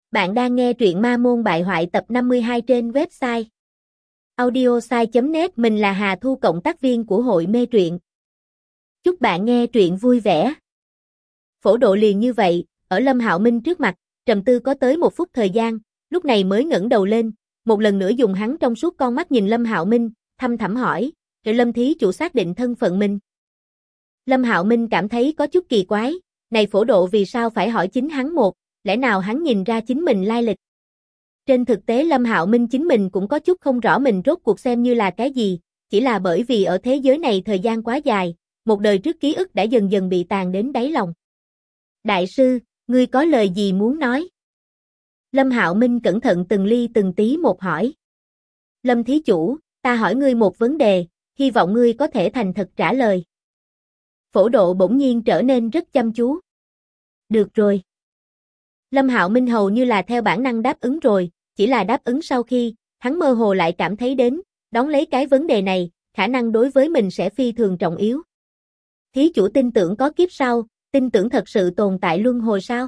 Bạn đang nghe truyện Ma Môn Bại Hoại tập 52 trên website audiosai.net. Mình là Hà Thu, cộng tác viên của hội mê truyện. Chúc bạn nghe truyện vui vẻ. Phổ Độ liền như vậy, ở Lâm Hạo Minh trước mặt, trầm tư có tới 1 phút thời gian, lúc này mới ngẩng đầu lên, một lần nữa dùng hắn trong suốt con mắt nhìn Lâm Hạo Minh, thăm thẳm hỏi, "Rồi Lâm thí chủ xác định thân phận mình?" Lâm Hạo Minh cảm thấy có chút kỳ quái, này Phổ Độ vì sao phải hỏi chính hắn một, lẽ nào hắn nhìn ra chính mình lai lịch? Trên thực tế Lâm Hạo Minh chính mình cũng có chút không rõ mình rốt cuộc xem như là cái gì, chỉ là bởi vì ở thế giới này thời gian quá dài, một đời trước ký ức đã dần dần bị tàn đến đáy lòng. "Đại sư, ngươi có lời gì muốn nói?" Lâm Hạo Minh cẩn thận từng ly từng tí một hỏi. "Lâm thí chủ, ta hỏi ngươi một vấn đề, hy vọng ngươi có thể thành thật trả lời." Phổ Độ bỗng nhiên trở nên rất chăm chú. "Được rồi." Lâm Hạo Minh hầu như là theo bản năng đáp ứng rồi, chỉ là đáp ứng sau khi, hắn mơ hồ lại cảm thấy đến, đón lấy cái vấn đề này, khả năng đối với mình sẽ phi thường trọng yếu. "Thí chủ tin tưởng có kiếp sau, tin tưởng thật sự tồn tại luân hồi sao?"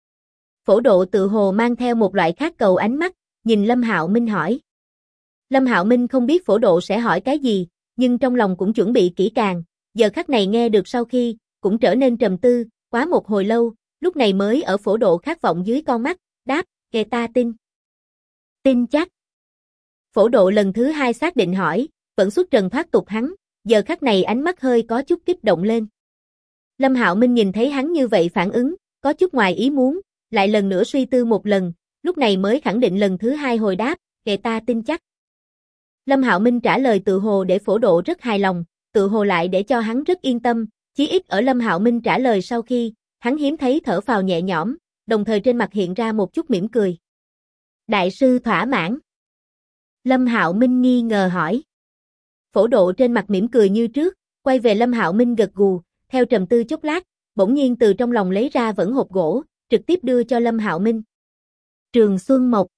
Phổ Độ tự hồ mang theo một loại khát cầu ánh mắt, nhìn Lâm Hạo Minh hỏi. Lâm Hạo Minh không biết Phổ Độ sẽ hỏi cái gì, nhưng trong lòng cũng chuẩn bị kỹ càng, giờ khắc này nghe được sau khi, cũng trở nên trầm tư, quá một hồi lâu, lúc này mới ở Phổ Độ khát vọng dưới con mắt, đáp, "Kệ ta tin." "Tin chắc." Phổ Độ lần thứ 2 xác định hỏi, vẫn xuất trần thoát tục hắn, giờ khắc này ánh mắt hơi có chút kích động lên. Lâm Hạo Minh nhìn thấy hắn như vậy phản ứng, có chút ngoài ý muốn, lại lần nữa suy tư một lần, lúc này mới khẳng định lần thứ 2 hồi đáp, "Kệ ta tin chắc." Lâm Hạo Minh trả lời tự hồ để Phổ Độ rất hài lòng, tự hồ lại để cho hắn rất yên tâm, chí ít ở Lâm Hạo Minh trả lời sau khi, hắn hiếm thấy thở phào nhẹ nhõm, đồng thời trên mặt hiện ra một chút mỉm cười. "Đại sư thỏa mãn?" Lâm Hạo Minh nghi ngờ hỏi. Phổ Độ trên mặt mỉm cười như trước, quay về Lâm Hạo Minh gật gù, theo trầm tư chốc lát, bỗng nhiên từ trong lòng lấy ra vẫn hộp gỗ, trực tiếp đưa cho Lâm Hạo Minh. "Trường Xuân Mộc."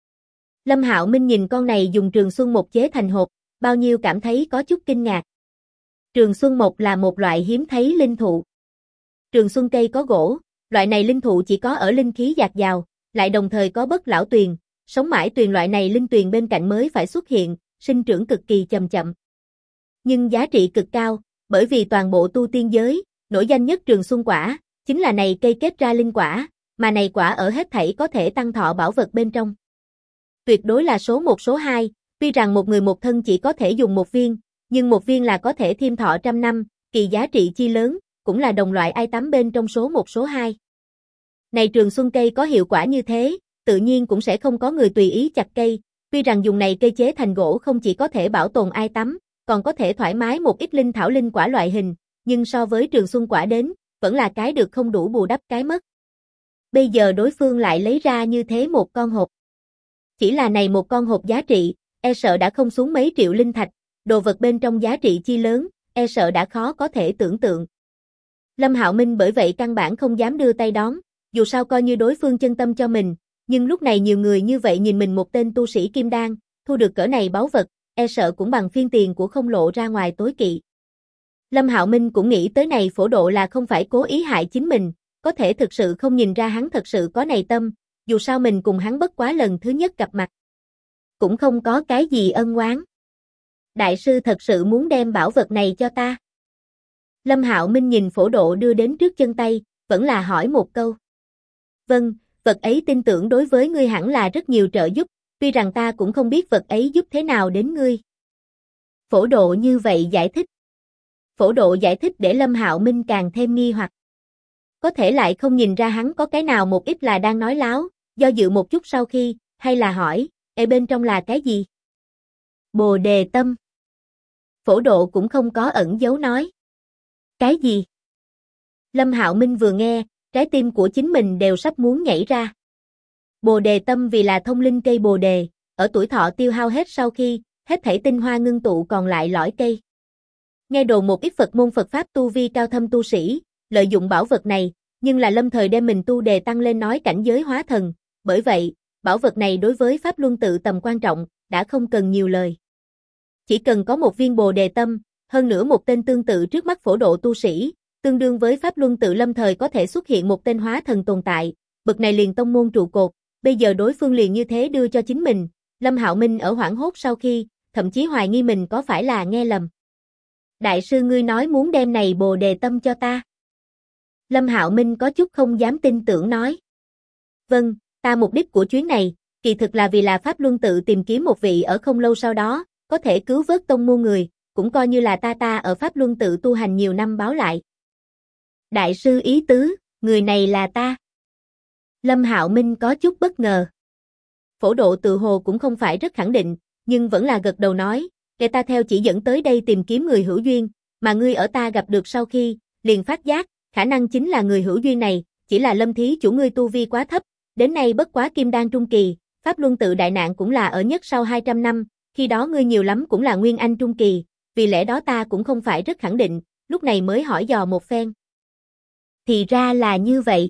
Lâm Hạo Minh nhìn con này dùng Trường Xuân Mộc chế thành hộp, bao nhiêu cảm thấy có chút kinh ngạc. Trường Xuân Mộc là một loại hiếm thấy linh thụ. Trường Xuân cây có gỗ, loại này linh thụ chỉ có ở linh khí dạt dào, lại đồng thời có bất lão tuyền, sống mãi tuyền loại này linh tuyền bên cạnh mới phải xuất hiện, sinh trưởng cực kỳ chậm chậm. Nhưng giá trị cực cao, bởi vì toàn bộ tu tiên giới, nổi danh nhất Trường Xuân quả, chính là này cây kết ra linh quả, mà này quả ở hết thảy có thể tăng thọ bảo vật bên trong. Tuyệt đối là số 1 số 2, tuy rằng một người một thân chỉ có thể dùng một viên, nhưng một viên là có thể thêm thọ 100 năm, kỳ giá trị chi lớn, cũng là đồng loại ai tắm bên trong số 1 số 2. Này Trường Xuân cây có hiệu quả như thế, tự nhiên cũng sẽ không có người tùy ý chặt cây, tuy rằng dùng này cây chế thành gỗ không chỉ có thể bảo tồn ai tắm, còn có thể thoải mái một ít linh thảo linh quả loại hình, nhưng so với Trường Xuân quả đến, vẫn là cái được không đủ bù đắp cái mất. Bây giờ đối phương lại lấy ra như thế một con hộp. Chỉ là này một con hộp giá trị, e sợ đã không xuống mấy triệu linh thạch, đồ vật bên trong giá trị chi lớn, e sợ đã khó có thể tưởng tượng. Lâm Hạo Minh bởi vậy căn bản không dám đưa tay đón, dù sao coi như đối phương chân tâm cho mình, nhưng lúc này nhiều người như vậy nhìn mình một tên tu sĩ kim đan, thu được cỡ này báu vật, e sợ cũng bằng phiên tiền của không lộ ra ngoài tối kỵ. Lâm Hạo Minh cũng nghĩ tới này Phổ Độ là không phải cố ý hại chính mình, có thể thực sự không nhìn ra hắn thật sự có này tâm, dù sao mình cùng hắn bất quá lần thứ nhất gặp mặt. Cũng không có cái gì ân oán. "Đại sư thật sự muốn đem bảo vật này cho ta?" Lâm Hạo Minh nhìn Phổ Độ đưa đến trước chân tay, vẫn là hỏi một câu. "Vâng, vật ấy tin tưởng đối với ngươi hẳn là rất nhiều trợ giúp, tuy rằng ta cũng không biết vật ấy giúp thế nào đến ngươi." Phổ Độ như vậy giải thích. Phổ Độ giải thích để Lâm Hạo Minh càng thêm nghi hoặc. Có thể lại không nhìn ra hắn có cái nào một ít là đang nói láo, do dự một chút sau khi, hay là hỏi, bên trong là cái gì?" "Bồ đề tâm." Phổ Độ cũng không có ẩn giấu nói. "Cái gì?" Lâm Hạo Minh vừa nghe, trái tim của chính mình đều sắp muốn nhảy ra. Bồ đề tâm vì là thông linh cây bồ đề, ở tuổi thọ tiêu hao hết sau khi, hết thảy tinh hoa ngưng tụ còn lại lõi cây. Nghe đồn một ít Phật môn Phật pháp tu vi cao thâm tu sĩ, lợi dụng bảo vật này, nhưng là lâm thời đem mình tu đề tăng lên nói cảnh giới hóa thần, bởi vậy, bảo vật này đối với pháp luân tự tầm quan trọng, đã không cần nhiều lời. Chỉ cần có một viên bồ đề tâm, hơn nữa một tên tương tự trước mắt Phổ Độ tu sĩ, tương đương với pháp luân tự lâm thời có thể xuất hiện một tên hóa thần tồn tại, bậc này liền tông môn trụ cột, bây giờ đối phương liền như thế đưa cho chính mình, Lâm Hạo Minh ở hoảng hốt sau khi, thậm chí hoài nghi mình có phải là nghe lầm. Đại sư ngươi nói muốn đem này Bồ Đề Tâm cho ta. Lâm Hạo Minh có chút không dám tin tưởng nói. Vâng, ta mục đích của chuyến này, kỳ thực là vì là Pháp Luân tự tìm kiếm một vị ở không lâu sau đó, có thể cứu vớt tông môn người, cũng coi như là ta ở Pháp Luân tự tu hành nhiều năm báo lại. Đại sư ý tứ, người này là ta. Lâm Hạo Minh có chút bất ngờ. Phổ Độ tự hồ cũng không phải rất khẳng định, nhưng vẫn là gật đầu nói, để ta theo chỉ dẫn tới đây tìm kiếm người hữu duyên, mà ngươi ở ta gặp được sau khi, liền phát giác, khả năng chính là người hữu duyên này, chỉ là Lâm thí chủ ngươi tu vi quá thấp, đến nay bất quá kim đan trung kỳ, Pháp Luân tự đại nạn cũng là ở nhất sau 200 năm, khi đó ngươi nhiều lắm cũng là nguyên anh trung kỳ, vì lẽ đó ta cũng không phải rất khẳng định, lúc này mới hỏi dò một phen. Thì ra là như vậy.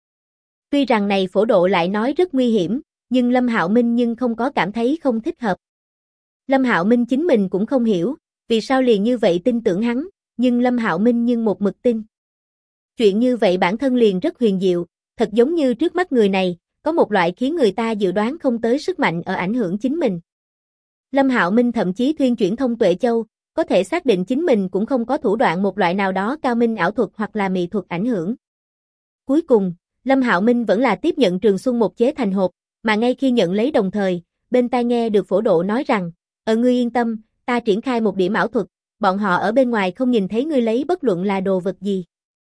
Tuy rằng này Phổ Độ lại nói rất nguy hiểm, nhưng Lâm Hạo Minh nhưng không có cảm thấy không thích hợp. Lâm Hạo Minh chính mình cũng không hiểu, vì sao liền như vậy tin tưởng hắn, nhưng Lâm Hạo Minh nhưng một mực tin. Chuyện như vậy bản thân liền rất huyền diệu, thật giống như trước mắt người này, có một loại khiến người ta dự đoán không tới sức mạnh ở ảnh hưởng chính mình. Lâm Hạo Minh thậm chí thuyên chuyển thông tuệ châu, có thể xác định chính mình cũng không có thủ đoạn một loại nào đó cao minh ảo thuật hoặc là mỹ thuật ảnh hưởng. Cuối cùng, Lâm Hạo Minh vẫn là tiếp nhận Trường Xuân một chế thành hộp, mà ngay khi nhận lấy đồng thời, bên tai nghe được Phổ Độ nói rằng, ngươi yên tâm, ta triển khai một điểm ảo thuật, bọn họ ở bên ngoài không nhìn thấy ngươi lấy bất luận là đồ vật gì.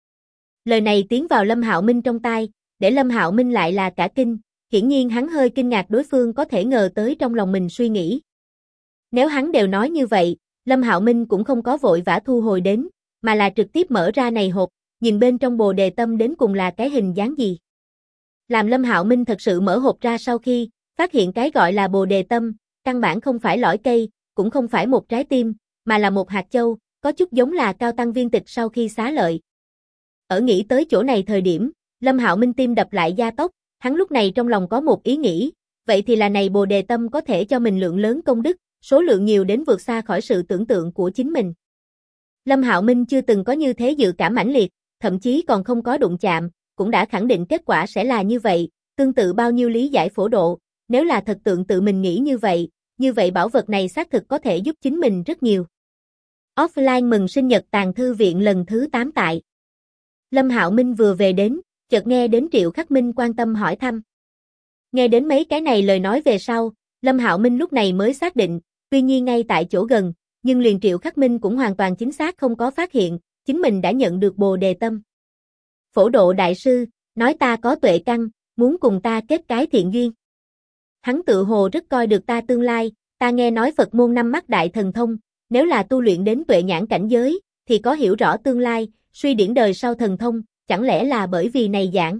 Lời này tiến vào Lâm Hạo Minh trong tai, để Lâm Hạo Minh lại là cả kinh, hiển nhiên hắn hơi kinh ngạc đối phương có thể ngờ tới trong lòng mình suy nghĩ. Nếu hắn đều nói như vậy, Lâm Hạo Minh cũng không có vội vã thu hồi đến, mà là trực tiếp mở ra này hộp, nhìn bên trong Bồ Đề Tâm đến cùng là cái hình dáng gì. Làm Lâm Hạo Minh thật sự mở hộp ra sau khi, phát hiện cái gọi là Bồ Đề Tâm, căn bản không phải lõi cây, cũng không phải một trái tim, mà là một hạt châu, có chút giống là Cao Tăng viên tịch sau khi xá lợi. Ở nghĩ tới chỗ này thời điểm, Lâm Hạo Minh tim đập lại gia tốc, hắn lúc này trong lòng có một ý nghĩ, vậy thì là này Bồ Đề Tâm có thể cho mình lượng lớn công đức, số lượng nhiều đến vượt xa khỏi sự tưởng tượng của chính mình. Lâm Hạo Minh chưa từng có như thế dự cảm mãnh liệt, thậm chí còn không có đụng chạm, cũng đã khẳng định kết quả sẽ là như vậy, tương tự bao nhiêu lý giải Phổ Độ, nếu là thật tượng tự mình nghĩ như vậy bảo vật này xác thực có thể giúp chính mình rất nhiều. Offline mừng sinh nhật Tàng Thư Viện lần thứ 8 tại. Lâm Hạo Minh vừa về đến, chợt nghe đến Triệu Khắc Minh quan tâm hỏi thăm. Nghe đến mấy cái này lời nói về sau, Lâm Hạo Minh lúc này mới xác định, tuy nhiên ngay tại chỗ gần, nhưng liền Triệu Khắc Minh cũng hoàn toàn chính xác không có phát hiện, chính mình đã nhận được Bồ Đề Tâm. Phổ Độ đại sư, nói ta có tuệ căn, muốn cùng ta kết cái thiện duyên. Hắn tự hồ rất coi được ta tương lai, ta nghe nói Phật môn 5 mắt đại thần thông, nếu là tu luyện đến tuệ nhãn cảnh giới, thì có hiểu rõ tương lai, suy điển đời sau thần thông, chẳng lẽ là bởi vì này dạng?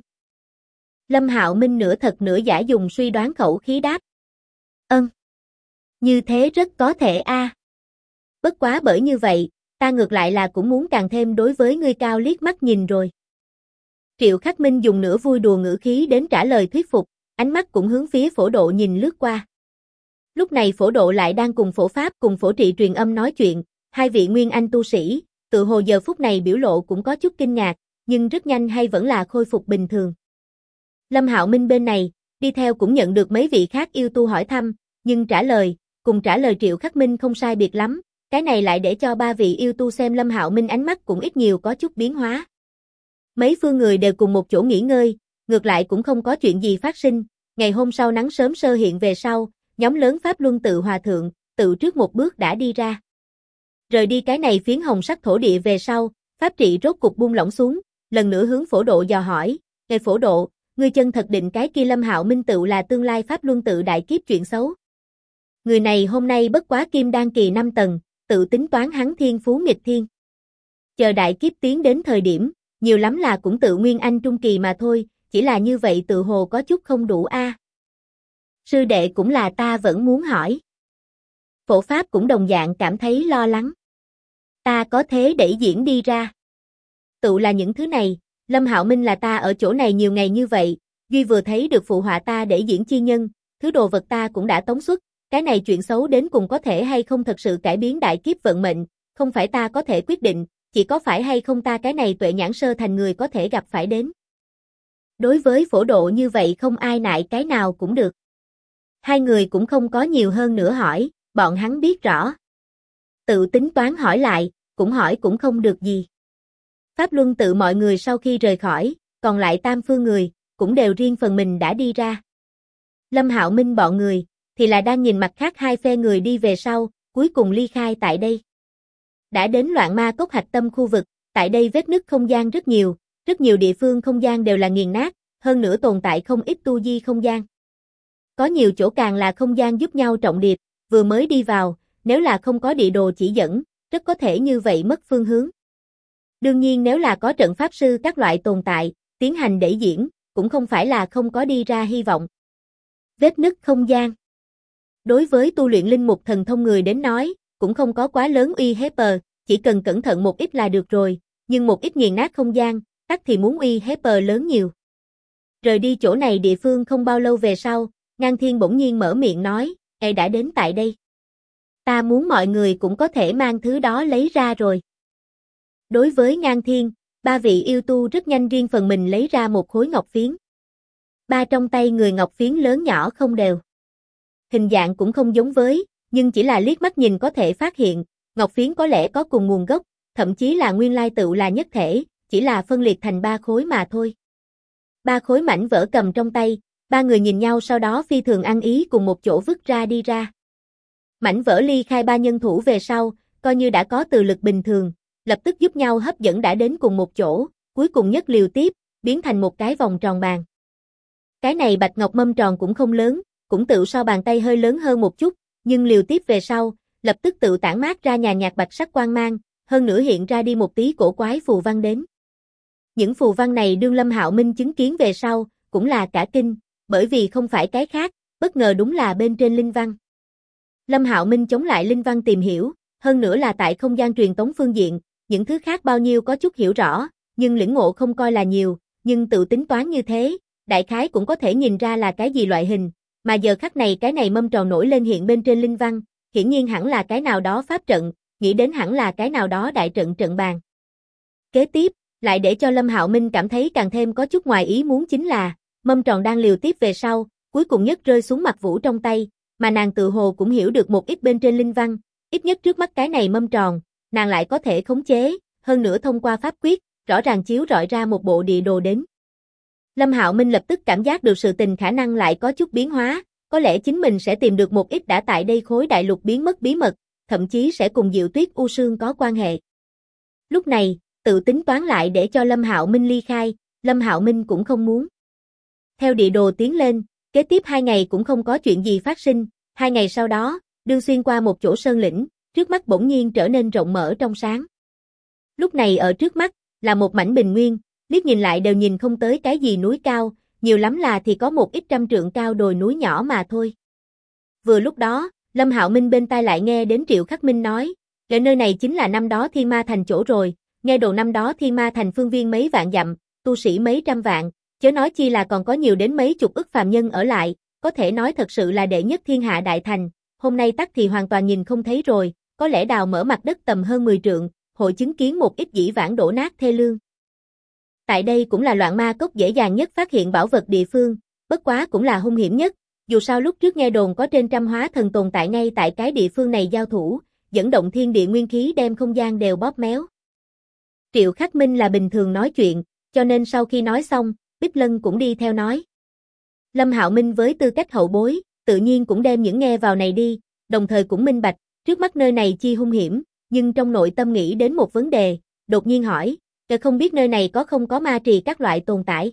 Lâm Hạo Minh nửa thật nửa giả dùng suy đoán khẩu khí đáp. Như thế rất có thể a. Bất quá bởi như vậy, ta ngược lại là cũng muốn càng thêm đối với ngươi cao liếc mắt nhìn rồi. Triệu Khắc Minh dùng nửa vui đùa ngữ khí đến trả lời thuyết phục, ánh mắt cũng hướng phía Phổ Độ nhìn lướt qua. Lúc này Phổ Độ lại đang cùng Phổ Pháp cùng Phổ Trị truyền âm nói chuyện, hai vị nguyên anh tu sĩ, tự hồ giờ phút này biểu lộ cũng có chút kinh ngạc, nhưng rất nhanh hay vẫn là khôi phục bình thường. Lâm Hạo Minh bên này, đi theo cũng nhận được mấy vị khác yêu tu hỏi thăm, nhưng cùng trả lời Triệu Khắc Minh không sai biệt lắm, cái này lại để cho ba vị yêu tu xem Lâm Hạo Minh ánh mắt cũng ít nhiều có chút biến hóa. Mấy phương người đều cùng một chỗ nghỉ ngơi, ngược lại cũng không có chuyện gì phát sinh, ngày hôm sau nắng sớm sơ hiện về sau, nhóm lớn Pháp Luân tự hòa thượng, tự trước một bước đã đi ra. Rời đi cái này phiến hồng sắc thổ địa về sau, Pháp Trị rốt cục buông lỏng xuống, lần nữa hướng Phổ Độ dò hỏi, "Ngài Phổ Độ, ngươi chân thật định cái kia Lâm Hạo Minh tự là tương lai Pháp Luân tự đại kiếp chuyện xấu? Người này hôm nay bất quá kim đan kỳ 5 tầng, tự tính toán hắn thiên phú nghịch thiên. Chờ đại kiếp tiến đến thời điểm, nhiều lắm là cũng tự nguyên anh trung kỳ mà thôi, chỉ là như vậy tự hồ có chút không đủ a." Sư đệ cũng là ta vẫn muốn hỏi. Phổ Pháp cũng đồng dạng cảm thấy lo lắng. Ta có thế đẩy diễn đi ra. Tự là những thứ này, Lâm Hạo Minh là ta ở chỗ này nhiều ngày như vậy, duy vừa thấy được phụ họa ta để diễn chi nhân, thứ đồ vật ta cũng đã tống xuất, cái này chuyện xấu đến cùng có thể hay không thật sự cải biến đại kiếp vận mệnh, không phải ta có thể quyết định, chỉ có phải hay không ta cái này tuệ nhãn sơ thành người có thể gặp phải đến. Đối với phổ độ như vậy không ai nại cái nào cũng được. Hai người cũng không có nhiều hơn nữa hỏi, bọn hắn biết rõ. Tự tính toán hỏi lại, cũng hỏi cũng không được gì. Pháp luân tự mọi người sau khi rời khỏi, còn lại tam phương người, cũng đều riêng phần mình đã đi ra. Lâm Hạo Minh bọn người, thì là đang nhìn mặt khác hai phe người đi về sau, cuối cùng ly khai tại đây. Đã đến loạn ma cốc hạch tâm khu vực, tại đây vết nứt không gian rất nhiều địa phương không gian đều là nghiền nát, hơn nữa tồn tại không ít tu di không gian. Có nhiều chỗ càng là không gian giúp nhau trọng điệp, vừa mới đi vào, nếu là không có địa đồ chỉ dẫn, rất có thể như vậy mất phương hướng. Đương nhiên nếu là có trận pháp sư các loại tồn tại, tiến hành đẩy diễn, cũng không phải là không có đi ra hy vọng. Vết nứt không gian. Đối với tu luyện linh mục thần thông người đến nói, cũng không có quá lớn uy hiếp, chỉ cần cẩn thận một ít là được rồi, nhưng một ít nghiền nát không gian, tắc thì muốn uy hiếp lớn nhiều. Rời đi chỗ này địa phương không bao lâu về sau, Ngang Thiên bỗng nhiên mở miệng nói, đã đến tại đây. Ta muốn mọi người cũng có thể mang thứ đó lấy ra rồi. Đối với Ngang Thiên, ba vị yêu tu rất nhanh riêng phần mình lấy ra một khối ngọc phiến. Ba trong tay người ngọc phiến lớn nhỏ không đều. Hình dạng cũng không giống với, nhưng chỉ là liếc mắt nhìn có thể phát hiện, ngọc phiến có lẽ có cùng nguồn gốc, thậm chí là nguyên lai tựu là nhất thể, chỉ là phân liệt thành ba khối mà thôi. Ba khối mảnh vỡ cầm trong tay, ba người nhìn nhau sau đó phi thường ăn ý cùng một chỗ vứt ra đi ra. Mảnh vỡ ly khai ba nhân thủ về sau, coi như đã có từ lực bình thường, lập tức giúp nhau hấp dẫn đã đến cùng một chỗ, cuối cùng nhất liều tiếp, biến thành một cái vòng tròn bàn. Cái này bạch ngọc mâm tròn cũng không lớn, cũng tự so bàn tay hơi lớn hơn một chút, nhưng liều tiếp về sau, lập tức tự tản mát ra nhàn nhạt bạch sắc quang mang, hơn nữa hiện ra đi một tí cổ quái phù văn đến. Những phù văn này đương Lâm Hạo Minh chứng kiến về sau, cũng là cả kinh, bởi vì không phải cái khác, bất ngờ đúng là bên trên linh văn. Lâm Hạo Minh chống lại linh văn tìm hiểu, hơn nữa là tại không gian truyền tống phương diện, những thứ khác bao nhiêu có chút hiểu rõ, nhưng lĩnh ngộ không coi là nhiều, nhưng tự tính toán như thế, đại khái cũng có thể nhìn ra là cái gì loại hình, mà giờ khắc này cái này mâm tròn nổi lên hiện bên trên linh văn, hiển nhiên hẳn là cái nào đó pháp trận, nghĩ đến hẳn là cái nào đó đại trận trận bàn. Kế tiếp, lại để cho Lâm Hạo Minh cảm thấy càng thêm có chút ngoài ý muốn chính là, mâm tròn đang liều tiếp về sau, cuối cùng nhất rơi xuống Mặc Vũ trong tay, mà nàng tự hồ cũng hiểu được một ít bên trên linh văn, ít nhất trước mắt cái này mâm tròn, nàng lại có thể khống chế, hơn nữa thông qua pháp quyết, rõ ràng chiếu rọi ra một bộ địa đồ đến. Lâm Hạo Minh lập tức cảm giác được sự tình khả năng lại có chút biến hóa, có lẽ chính mình sẽ tìm được một ít đã tại đây khối đại lục biến mất bí mật, thậm chí sẽ cùng Diệu Tuyết U Sương có quan hệ. Lúc này, tự tính toán lại để cho Lâm Hạo Minh ly khai, Lâm Hạo Minh cũng không muốn. Theo địa đồ tiến lên, kế tiếp 2 ngày cũng không có chuyện gì phát sinh, 2 ngày sau đó, đương xuyên qua một chỗ sơn lĩnh, trước mắt bỗng nhiên trở nên rộng mở trong sáng. Lúc này ở trước mắt, là một mảnh bình nguyên, liếc nhìn lại đều nhìn không tới cái gì núi cao, nhiều lắm là thì có một ít trăm trượng cao đồi núi nhỏ mà thôi. Vừa lúc đó, Lâm Hạo Minh bên tai lại nghe đến Triệu Khắc Minh nói, "Cái nơi này chính là năm đó Thiên Ma Thành chỗ rồi, nghe đồn năm đó Thiên Ma Thành phương viên mấy vạn dặm, tu sĩ mấy trăm vạn, chớ nói chi là còn có nhiều đến mấy chục ức phàm nhân ở lại, có thể nói thật sự là đệ nhất thiên hạ đại thành, hôm nay tắc thì hoàn toàn nhìn không thấy rồi, có lẽ đào mở mặt đất tầm hơn 10 trượng, hội chứng kiến một ít dĩ vãng đổ nát thê lương." Tại đây cũng là loạn ma cốc dễ dàng nhất phát hiện bảo vật địa phương, bất quá cũng là hung hiểm nhất, dù sao lúc trước nghe đồn có trên trăm hóa thần tồn tại ngay tại cái địa phương này giao thủ, dẫn động thiên địa nguyên khí đem không gian đều bóp méo. Triệu Khắc Minh là bình thường nói chuyện, cho nên sau khi nói xong, Bích Lân cũng đi theo nói. Lâm Hạo Minh với tư cách hậu bối, tự nhiên cũng đem những nghe vào này đi, đồng thời cũng minh bạch, trước mắt nơi này chi hung hiểm, nhưng trong nội tâm nghĩ đến một vấn đề, đột nhiên hỏi, không biết nơi này có không có ma trì các loại tồn tại.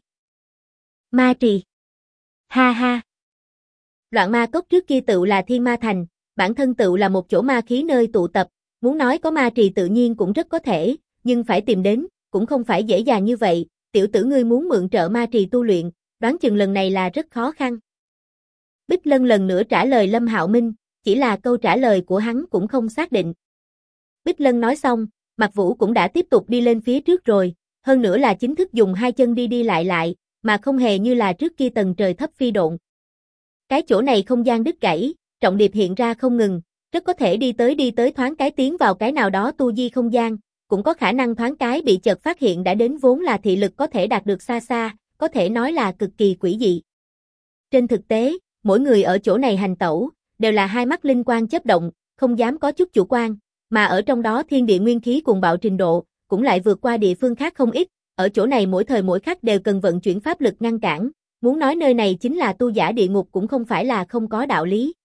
Ma trì. Ha ha. Loạn ma cốc trước kia tựu là Thiên Ma Thành, bản thân tựu là một chỗ ma khí nơi tụ tập, muốn nói có ma trì tự nhiên cũng rất có thể, nhưng phải tìm đến, cũng không phải dễ dàng như vậy, tiểu tử ngươi muốn mượn trợ ma trì tu luyện, đoán chừng lần này là rất khó khăn. Bích Lân lần nữa trả lời Lâm Hạo Minh, chỉ là câu trả lời của hắn cũng không xác định. Bích Lân nói xong, Mạc Vũ cũng đã tiếp tục đi lên phía trước rồi, hơn nữa là chính thức dùng hai chân đi đi lại, mà không hề như là trước kia tầng trời thấp phi độn. Cái chỗ này không gian đứt gãy, trọng điệp hiện ra không ngừng, rất có thể đi tới thoáng cái tiến vào cái nào đó tu di không gian, cũng có khả năng thoáng cái bị chợt phát hiện đã đến vốn là thị lực có thể đạt được xa xa, có thể nói là cực kỳ quỷ dị. Trên thực tế, mỗi người ở chỗ này hành tẩu, đều là hai mắt linh quang chớp động, không dám có chút chủ quan, mà ở trong đó thiên địa nguyên khí cuồng bạo trình độ, cũng lại vượt qua địa phương khác không ít, ở chỗ này mỗi thời mỗi khắc đều cần vận chuyển pháp lực ngăn cản, muốn nói nơi này chính là tu giả địa ngục cũng không phải là không có đạo lý.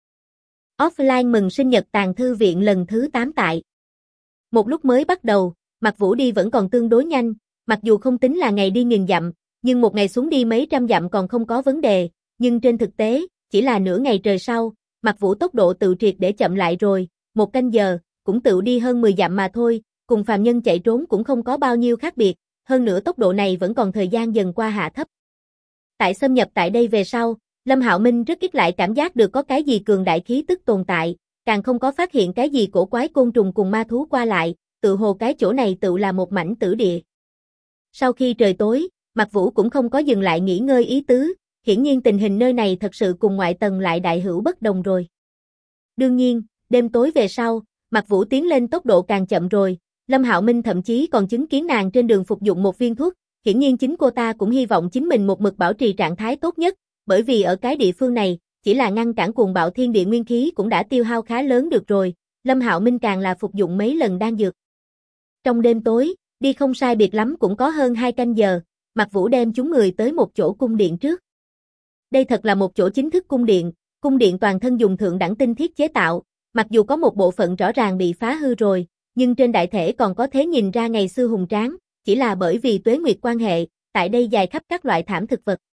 Offline mừng sinh nhật Tàng Thư Viện lần thứ 8 tại. Một lúc mới bắt đầu, Mạc Vũ đi vẫn còn tương đối nhanh, mặc dù không tính là ngày đi 1000 dặm, nhưng một ngày xuống đi mấy trăm dặm còn không có vấn đề, nhưng trên thực tế, chỉ là nửa ngày trời sau, Mạc Vũ tốc độ tự triệt để chậm lại rồi, 1 canh giờ, cũng tự đi hơn 10 dặm mà thôi, cùng phàm nhân chạy trốn cũng không có bao nhiêu khác biệt, hơn nữa tốc độ này vẫn còn thời gian dần qua hạ thấp. Tại xâm nhập tại đây về sau, Lâm Hạo Minh rất ít lại cảm giác được có cái gì cường đại khí tức tồn tại, càng không có phát hiện cái gì cổ quái côn trùng cùng ma thú qua lại, tự hồ cái chỗ này tự là một mảnh tử địa. Sau khi trời tối, Mạc Vũ cũng không có dừng lại nghỉ ngơi ý tứ, hiển nhiên tình hình nơi này thật sự cùng ngoại tầng lại đại hữu bất đồng rồi. Đương nhiên, đêm tối về sau, Mạc Vũ tiến lên tốc độ càng chậm rồi, Lâm Hạo Minh thậm chí còn chứng kiến nàng trên đường phục dụng một viên thuốc, hiển nhiên chính cô ta cũng hy vọng chính mình một mực bảo trì trạng thái tốt nhất, bởi vì ở cái địa phương này, chỉ là ngăn cản cuồng bạo thiên địa nguyên khí cũng đã tiêu hao khá lớn được rồi, Lâm Hạo Minh càng là phục dụng mấy lần đan dược. Trong đêm tối, đi không sai biệt lắm cũng có hơn 2 canh giờ, Mạc Vũ đem chúng người tới một chỗ cung điện trước. Đây thật là một chỗ chính thức cung điện toàn thân dùng thượng đẳng tinh thiết chế tạo, mặc dù có một bộ phận rõ ràng bị phá hư rồi, nhưng trên đại thể còn có thể nhìn ra ngày xưa hùng tráng, chỉ là bởi vì tuế nguyệt quan hệ, tại đây dài khắp các loại thảm thực vật.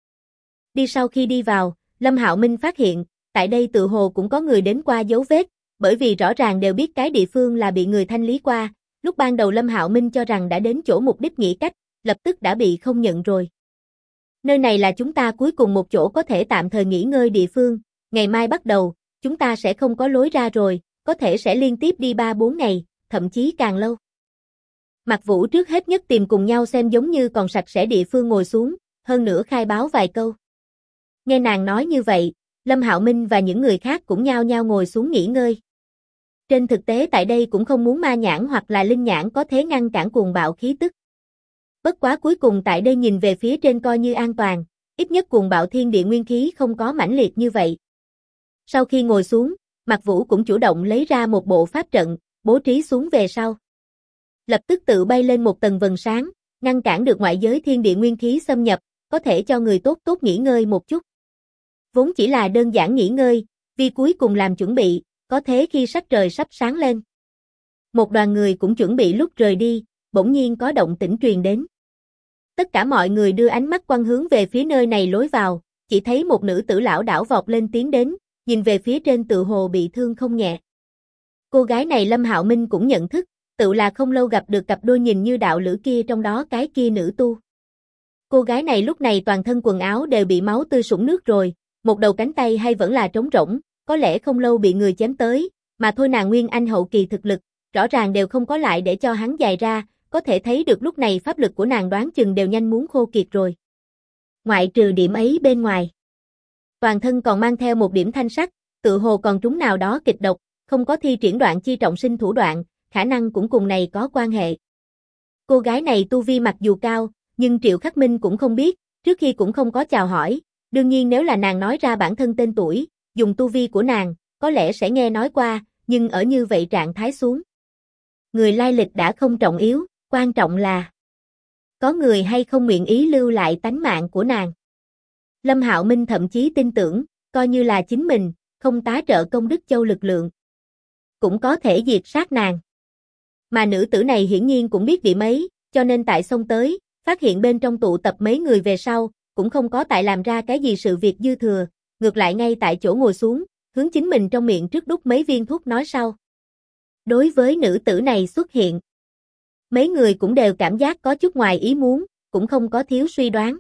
Sau khi đi vào, Lâm Hạo Minh phát hiện, tại đây tự hồ cũng có người đến qua dấu vết, bởi vì rõ ràng đều biết cái địa phương là bị người thanh lý qua, lúc ban đầu Lâm Hạo Minh cho rằng đã đến chỗ mục đích nghĩ cách, lập tức đã bị không nhận rồi. Nơi này là chúng ta cuối cùng một chỗ có thể tạm thời nghỉ ngơi địa phương, ngày mai bắt đầu, chúng ta sẽ không có lối ra rồi, có thể sẽ liên tiếp đi 3-4 ngày, thậm chí càng lâu. Mạc Vũ trước hết nhất tìm cùng nhau xem giống như còn sạch sẽ địa phương ngồi xuống, hơn nữa khai báo vài câu. Nghe nàng nói như vậy, Lâm Hạo Minh và những người khác cũng nhao nhao ngồi xuống nghỉ ngơi. Trên thực tế tại đây cũng không muốn ma nhãn hoặc là linh nhãn có thể ngăn cản cuồng bạo khí tức. Bất quá cuối cùng tại đây nhìn về phía trên coi như an toàn, ít nhất cuồng bạo thiên địa nguyên khí không có mãnh liệt như vậy. Sau khi ngồi xuống, Mạc Vũ cũng chủ động lấy ra một bộ pháp trận, bố trí xuống về sau. Lập tức tự bay lên một tầng vầng sáng, ngăn cản được ngoại giới thiên địa nguyên khí xâm nhập, có thể cho người tốt tốt nghỉ ngơi một chút. Vốn chỉ là đơn giản nghỉ ngơi, vì cuối cùng làm chuẩn bị, có thế khi sắc trời sắp sáng lên. Một đoàn người cũng chuẩn bị lúc rời đi, bỗng nhiên có động tĩnh truyền đến. Tất cả mọi người đưa ánh mắt quăng hướng về phía nơi này lối vào, chỉ thấy một nữ tử lão đảo vọt lên tiến đến, nhìn về phía trên tự hồ bị thương không nhẹ. Cô gái này Lâm Hạo Minh cũng nhận thức, tự là không lâu gặp được cặp đôi nhìn như đạo lữ kia trong đó cái kia nữ tu. Cô gái này lúc này toàn thân quần áo đều bị máu tươi sũng nước rồi, một đầu cánh tay hay vẫn là trống rỗng, có lẽ không lâu bị người chém tới, mà thôi nàng nguyên anh hậu kỳ thực lực, rõ ràng đều không có lại để cho hắn dài ra, có thể thấy được lúc này pháp lực của nàng đoán chừng đều nhanh muốn khô kiệt rồi. Ngoại trừ điểm ấy bên ngoài, toàn thân còn mang theo một điểm thanh sắc, tự hồ còn trúng nào đó kịch độc, không có thi triển đoạn chi trọng sinh thủ đoạn, khả năng cũng cùng này có quan hệ. Cô gái này tu vi mặc dù cao, nhưng Triệu Khắc Minh cũng không biết, trước khi cũng không có chào hỏi, đương nhiên nếu là nàng nói ra bản thân tên tuổi, dùng tu vi của nàng, có lẽ sẽ nghe nói qua, nhưng ở như vậy trạng thái xuống. Người lai lịch đã không trọng yếu, quan trọng là có người hay không nguyện ý lưu lại tánh mạng của nàng. Lâm Hạo Minh thậm chí tin tưởng, coi như là chính mình, không tá trợ công đức châu lực lượng, cũng có thể diệt sát nàng. Mà nữ tử này hiển nhiên cũng biết điểm ấy, cho nên tại xông tới, phát hiện bên trong tụ tập mấy người về sau, cũng không có tại làm ra cái gì sự việc dư thừa, ngược lại ngay tại chỗ ngồi xuống, hướng chính mình trong miệng trước đút mấy viên thuốc nói sau. Đối với nữ tử này xuất hiện, mấy người cũng đều cảm giác có chút ngoài ý muốn, cũng không có thiếu suy đoán.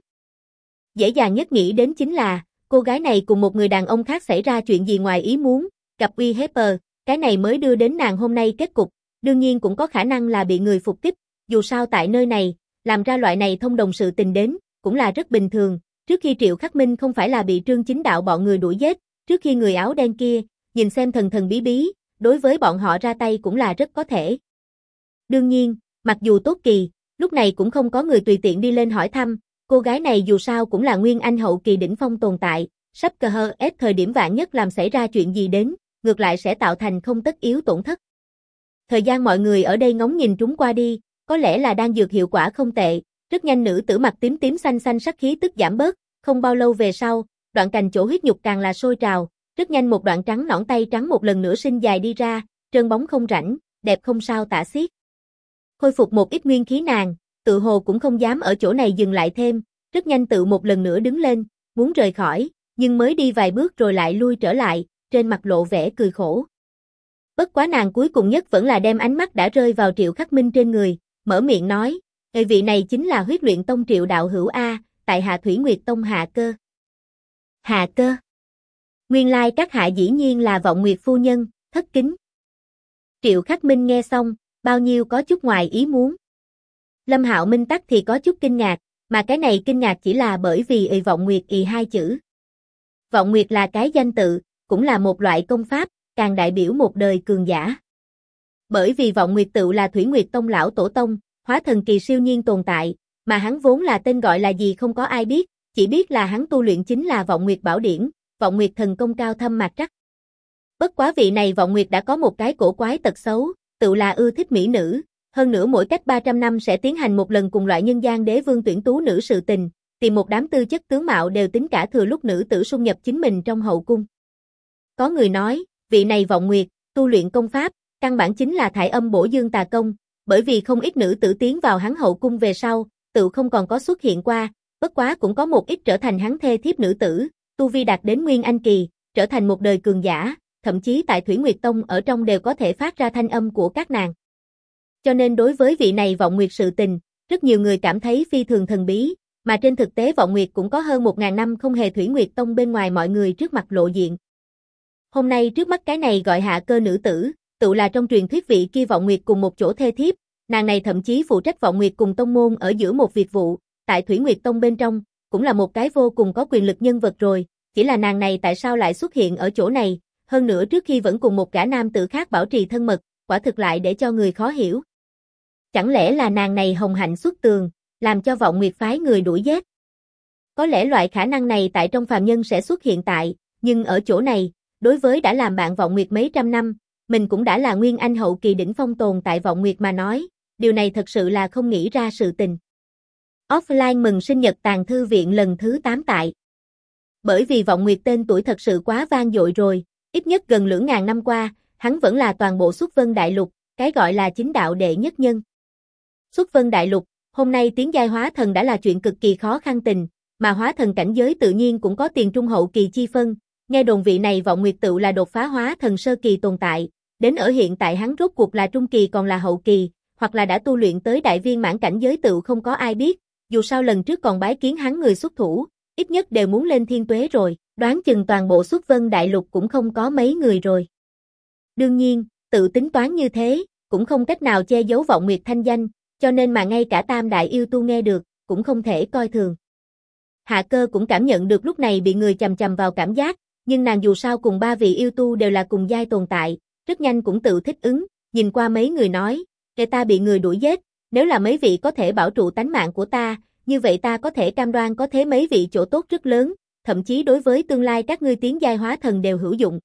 Dễ dàng nhất nghĩ đến chính là, cô gái này cùng một người đàn ông khác xảy ra chuyện gì ngoài ý muốn, gặp uy hiếp, cái này mới đưa đến nàng hôm nay kết cục, đương nhiên cũng có khả năng là bị người phục kích, dù sao tại nơi này, làm ra loại này thông đồng sự tình đến, cũng là rất bình thường, trước khi Triệu Khắc Minh không phải là bị Trương Chính Đạo bọn người đuổi giết, trước khi người áo đen kia, nhìn xem thần thần bí bí, đối với bọn họ ra tay cũng là rất có thể. Đương nhiên, mặc dù tốt kỳ, lúc này cũng không có người tùy tiện đi lên hỏi thăm, Cô gái này dù sao cũng là Nguyên Anh hậu kỳ đỉnh phong tồn tại, sắp cờ hờ ép thời điểm vạn nhất làm xảy ra chuyện gì đến, ngược lại sẽ tạo thành không tất yếu tổn thất. Thời gian mọi người ở đây ngóng nhìn trúng qua đi, có lẽ là đang dược hiệu quả không tệ, rất nhanh nữ tử mặt tím tím xanh xanh sắc khí tức giảm bớt, không bao lâu về sau, đoạn cành chỗ huyết nhục càng là sôi trào, rất nhanh một đoạn trắng nõn tay trắng một lần nữa sinh dài đi ra, trơn bóng không rãnh, đẹp không sao tả xiết. Khôi phục một ít nguyên khí nàng, tự hồ cũng không dám ở chỗ này dừng lại thêm, rất nhanh tự một lần nữa đứng lên, muốn rời khỏi, nhưng mới đi vài bước rồi lại lui trở lại, trên mặt lộ vẻ cười khổ. Bất quá nàng cuối cùng nhất vẫn là đem ánh mắt đã rơi vào Triệu Khắc Minh trên người, mở miệng nói, vị này chính là Huyết Luyện Tông Triệu đạo hữu A, tại Hạ Thủy Nguyệt Tông Hạ Cơ. Hạ Cơ. Nguyên lai các hạ dĩ nhiên là Vọng Nguyệt phu nhân, thất kính. Triệu Khắc Minh nghe xong, bao nhiêu có chút ngoài ý muốn. Lâm Hạo Minh tắc thì có chút kinh ngạc, mà cái này kinh ngạc chỉ là bởi vì Vọng Nguyệt hai chữ. Vọng Nguyệt là cái danh tự, cũng là một loại công pháp, càng đại biểu một đời cường giả. Bởi vì Vọng Nguyệt tự là Thủy Nguyệt Tông lão tổ tông, hóa thần kỳ siêu nhiên tồn tại, mà hắn vốn là tên gọi là gì không có ai biết, chỉ biết là hắn tu luyện chính là Vọng Nguyệt Bảo Điển, Vọng Nguyệt thần công cao thâm mạc trắc. Bất quá vị này Vọng Nguyệt đã có một cái cổ quái tật xấu, tự là ưa thích mỹ nữ, hơn nữa mỗi cách 300 năm sẽ tiến hành một lần cùng loại nhân gian đế vương tuyển tú nữ sự tình, tìm một đám tư chất tướng mạo đều tính cả thừa lúc nữ tử xung nhập chính mình trong hậu cung. Có người nói, vị này Vọng Nguyệt, tu luyện công pháp, căn bản chính là Thải Âm Bổ Dương Tà Công, bởi vì không ít nữ tử tiến vào hắn hậu cung về sau, tự không còn có xuất hiện qua, bất quá cũng có một ít trở thành hắn thê thiếp nữ tử, tu vi đạt đến Nguyên Anh kỳ, trở thành một đời cường giả, thậm chí tại Thủy Nguyệt Tông ở trong đều có thể phát ra thanh âm của các nàng. Cho nên đối với vị này Vọng Nguyệt sự tình, rất nhiều người cảm thấy phi thường thần bí, mà trên thực tế Vọng Nguyệt cũng có hơn 1000 năm không hề Thủy Nguyệt Tông bên ngoài mọi người trước mặt lộ diện. Hôm nay trước mắt cái này gọi Hạ Cơ nữ tử, tự là trong truyền thuyết vị kia Vọng Nguyệt cùng một chỗ thê thiếp, nàng này thậm chí phụ trách Vọng Nguyệt cùng tông môn ở giữa một việc vụ, tại Thủy Nguyệt Tông bên trong, cũng là một cái vô cùng có quyền lực nhân vật rồi, chỉ là nàng này tại sao lại xuất hiện ở chỗ này, hơn nữa trước khi vẫn cùng một gã nam tử khác bảo trì thân mật, quả thực lại để cho người khó hiểu. Chẳng lẽ là nàng này hồng hạnh xuất tường, làm cho Vọng Nguyệt phái người đuổi giết? Có lẽ loại khả năng này tại trong phàm nhân sẽ xuất hiện tại, nhưng ở chỗ này, đối với đã làm bạn Vọng Nguyệt mấy trăm năm, mình cũng đã là Nguyên Anh hậu kỳ đỉnh phong tồn tại Vọng Nguyệt mà nói, điều này thật sự là không nghĩ ra sự tình. Offline mừng sinh nhật Tàng Thư Viện lần thứ 8 tại. Bởi vì Vọng Nguyệt tên tuổi thật sự quá vang dội rồi, ít nhất gần 2000 năm qua, hắn vẫn là toàn bộ Xuất Vân Đại Lục, cái gọi là chính đạo đệ nhất nhân. Xuất Vân Đại Lục, hôm nay tiến giai hóa thần đã là chuyện cực kỳ khó khăn tình, mà hóa thần cảnh giới tự nhiên cũng có tiền trung hậu kỳ chi phân, nghe đồn vị này Vọng Nguyệt tự là đột phá hóa thần sơ kỳ tồn tại, đến ở hiện tại hắn rốt cuộc là trung kỳ còn là hậu kỳ, hoặc là đã tu luyện tới đại viên mãn cảnh giới tự không có ai biết, dù sao lần trước còn bái kiến hắn người xuất thủ, ít nhất đều muốn lên thiên tuế rồi, đoán chừng toàn bộ Xuất Vân Đại Lục cũng không có mấy người rồi. Đương nhiên, tự tính toán như thế, cũng không cách nào che giấu Vọng Nguyệt thanh danh, cho nên mà ngay cả tam đại yêu tu nghe được, cũng không thể coi thường. Hạ Cơ cũng cảm nhận được lúc này bị người chằm chằm vào cảm giác, nhưng nàng dù sao cùng ba vị yêu tu đều là cùng giai tồn tại, rất nhanh cũng tự thích ứng, nhìn qua mấy người nói, kể ta bị người đuổi giết, nếu là mấy vị có thể bảo trụ tánh mạng của ta, như vậy ta có thể cam đoan có thế mấy vị chỗ tốt rất lớn, thậm chí đối với tương lai các ngươi tiến giai hóa thần đều hữu dụng.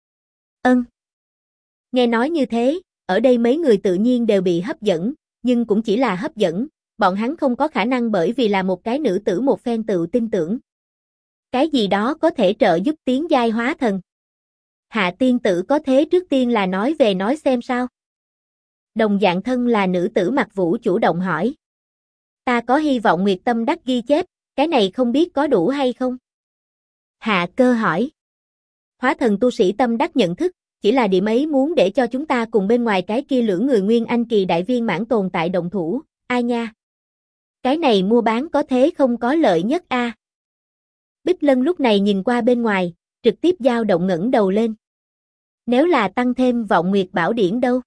Ân. Nghe nói như thế, ở đây mấy người tự nhiên đều bị hấp dẫn, nhưng cũng chỉ là hấp dẫn, bọn hắn không có khả năng bởi vì là một cái nữ tử một phen tự tin tưởng. Cái gì đó có thể trợ giúp tiến giai hóa thần. Hạ tiên tử có thế trước tiên là nói về nói xem sao. Đồng dạng thân là nữ tử Mặc Vũ chủ động hỏi. Ta có hy vọng Nguyệt Tâm Đắc ghi chép, cái này không biết có đủ hay không? Hạ Cơ hỏi. Hóa thần tu sĩ tâm đắc nhận thức, chỉ là điểm ấy muốn để cho chúng ta cùng bên ngoài cái kia lưỡng người Nguyên Anh kỳ đại viên mãn tồn tại động thủ, ai nha? Cái này mua bán có thế không có lợi nhất a. Bích Lân lúc này nhìn qua bên ngoài, trực tiếp dao động ngẩng đầu lên. Nếu là tăng thêm Vọng Nguyệt Bảo Điển đâu?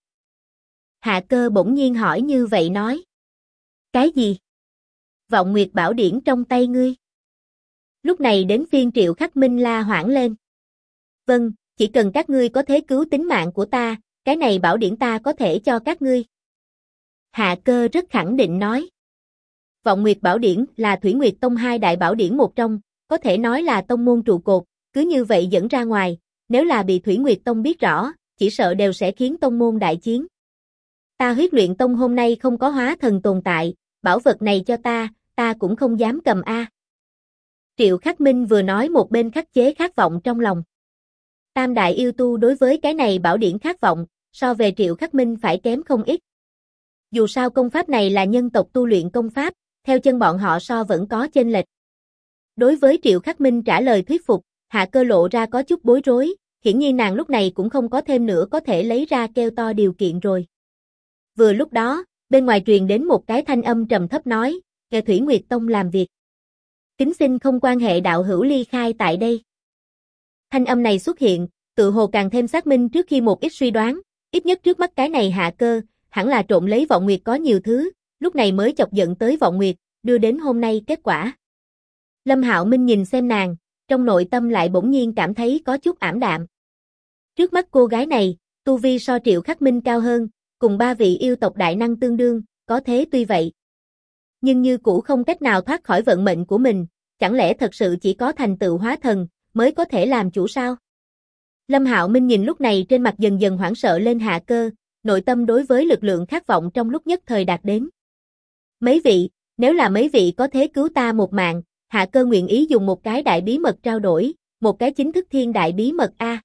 Hạ Cơ bỗng nhiên hỏi như vậy nói. Cái gì? Vọng Nguyệt Bảo Điển trong tay ngươi. Lúc này đến phiên Triệu Khắc Minh la hoảng lên. Vâng, chỉ cần các ngươi có thể cứu tính mạng của ta, cái này bảo điển ta có thể cho các ngươi. Hạ Cơ rất khẳng định nói. Vọng Nguyệt Bảo Điển là Thủy Nguyệt Tông hai đại bảo điển một trong, có thể nói là tông môn trụ cột, cứ như vậy dẫn ra ngoài, nếu là bị Thủy Nguyệt Tông biết rõ, chỉ sợ đều sẽ khiến tông môn đại chiến. Ta Huyết Luyện Tông hôm nay không có hóa thần tồn tại, bảo vật này cho ta cũng không dám cầm a. Triệu Khắc Minh vừa nói một bên khắc chế khát vọng trong lòng. Tam đại yêu tu đối với cái này bảo điển khát vọng, so về Triệu Khắc Minh phải kém không ít. Dù sao công pháp này là nhân tộc tu luyện công pháp, theo chân bọn họ so vẫn có chênh lệch. Đối với Triệu Khắc Minh trả lời thuyết phục, Hạ Cơ lộ ra có chút bối rối, hiển nhiên nàng lúc này cũng không có thêm nữa có thể lấy ra kêu to điều kiện rồi. Vừa lúc đó, bên ngoài truyền đến một cái thanh âm trầm thấp nói, nghe Thủy Nguyệt Tông làm việc. Kính xin không quan hệ đạo hữu ly khai tại đây. Thanh âm này xuất hiện, tự hồ càng thêm xác minh trước khi một ít suy đoán, ít nhất trước mắt cái này Hạ Cơ, hẳn là trộm lấy Vọng Nguyệt có nhiều thứ, lúc này mới chọc giận tới Vọng Nguyệt, đưa đến hôm nay kết quả. Lâm Hạo Minh nhìn xem nàng, trong nội tâm lại bỗng nhiên cảm thấy có chút ảm đạm. Trước mắt cô gái này, tu vi so Triệu Khắc Minh cao hơn, cùng ba vị yêu tộc đại năng tương đương, có thế tuy vậy. Nhưng như cũ không cách nào thoát khỏi vận mệnh của mình, chẳng lẽ thật sự chỉ có thành tựu hóa thần, mới có thể làm chủ sao? Lâm Hạo Minh nhìn lúc này trên mặt dần dần hoảng sợ lên Hạ Cơ, nội tâm đối với lực lượng khát vọng trong lúc nhất thời đạt đến. Mấy vị, nếu là mấy vị có thế cứu ta một mạng, Hạ Cơ nguyện ý dùng một cái đại bí mật trao đổi, một cái chính thức thiên đại bí mật a.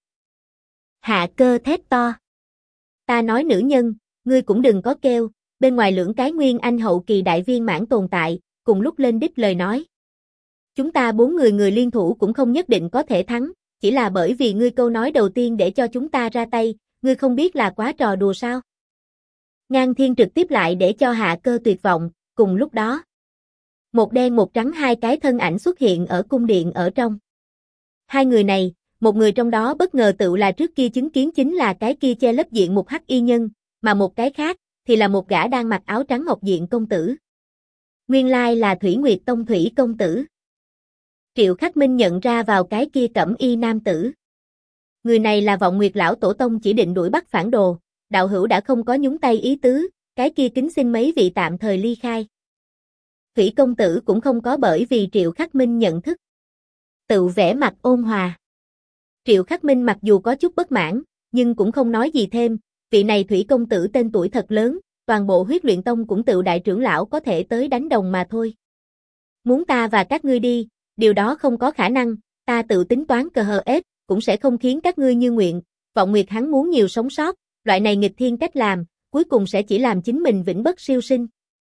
Hạ Cơ thét to. Ta nói nữ nhân, ngươi cũng đừng có kêu, bên ngoài lưỡng cái nguyên anh hậu kỳ đại viên mãn tồn tại, cùng lúc lên đích lời nói. Chúng ta 4 người liên thủ cũng không nhất định có thể thắng, chỉ là bởi vì ngươi câu nói đầu tiên để cho chúng ta ra tay, ngươi không biết là quá trò đùa sao? Ngang Thiên trực tiếp lại để cho Hạ Cơ tuyệt vọng, cùng lúc đó. Một đen một trắng hai cái thân ảnh xuất hiện ở cung điện ở trong. Hai người này, một người trong đó bất ngờ tự là trước kia chứng kiến chính là cái kia che lấp diện một hắc y nhân, mà một cái khác, thì là một gã đang mặc áo trắng ngọc diện công tử. Nguyên lai là Thủy Nguyệt Tông Thủy công tử. Triệu Khắc Minh nhận ra vào cái kia cẩm y nam tử. Người này là Vọng Nguyệt lão tổ tông chỉ định đuổi bắt phản đồ, đạo hữu đã không có nhúng tay ý tứ, cái kia kính xin mấy vị tạm thời ly khai. Thủy công tử cũng không có bởi vì Triệu Khắc Minh nhận thức. Tự vẻ mặt ôn hòa. Triệu Khắc Minh mặc dù có chút bất mãn, nhưng cũng không nói gì thêm, vị này Thủy công tử tên tuổi thật lớn, toàn bộ Huyết Luyện Tông cũng tự đại trưởng lão có thể tới đánh đồng mà thôi. Muốn ta và các ngươi đi, điều đó không có khả năng, ta tự tính toán cờ hờ ết, cũng sẽ không khiến các ngươi như nguyện, Vọng Nguyệt hắn muốn nhiều sống sót, loại này nghịch thiên cách làm, cuối cùng sẽ chỉ làm chính mình vĩnh bất siêu sinh.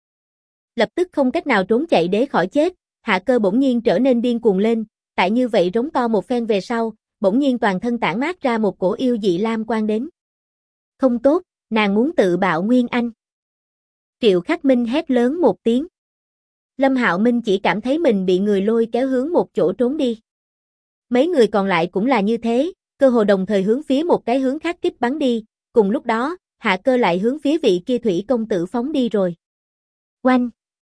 Lập tức không cách nào trốn chạy để khỏi chết, Hạ Cơ bỗng nhiên trở nên điên cuồng lên, tại như vậy rống to một phen về sau, bỗng nhiên toàn thân tản mát ra một cổ yêu dị lam quang đến. Không tốt, nàng muốn tự bạo Nguyên Anh. Triệu Khắc Minh hét lớn một tiếng. Lâm Hạo Minh chỉ cảm thấy mình bị người lôi kéo hướng một chỗ trốn đi. Mấy người còn lại cũng là như thế, cơ hồ đồng thời hướng phía một cái hướng khác kích bắn đi, cùng lúc đó, Hạ Cơ lại hướng phía vị kia Thủy công tử phóng đi rồi. Oanh!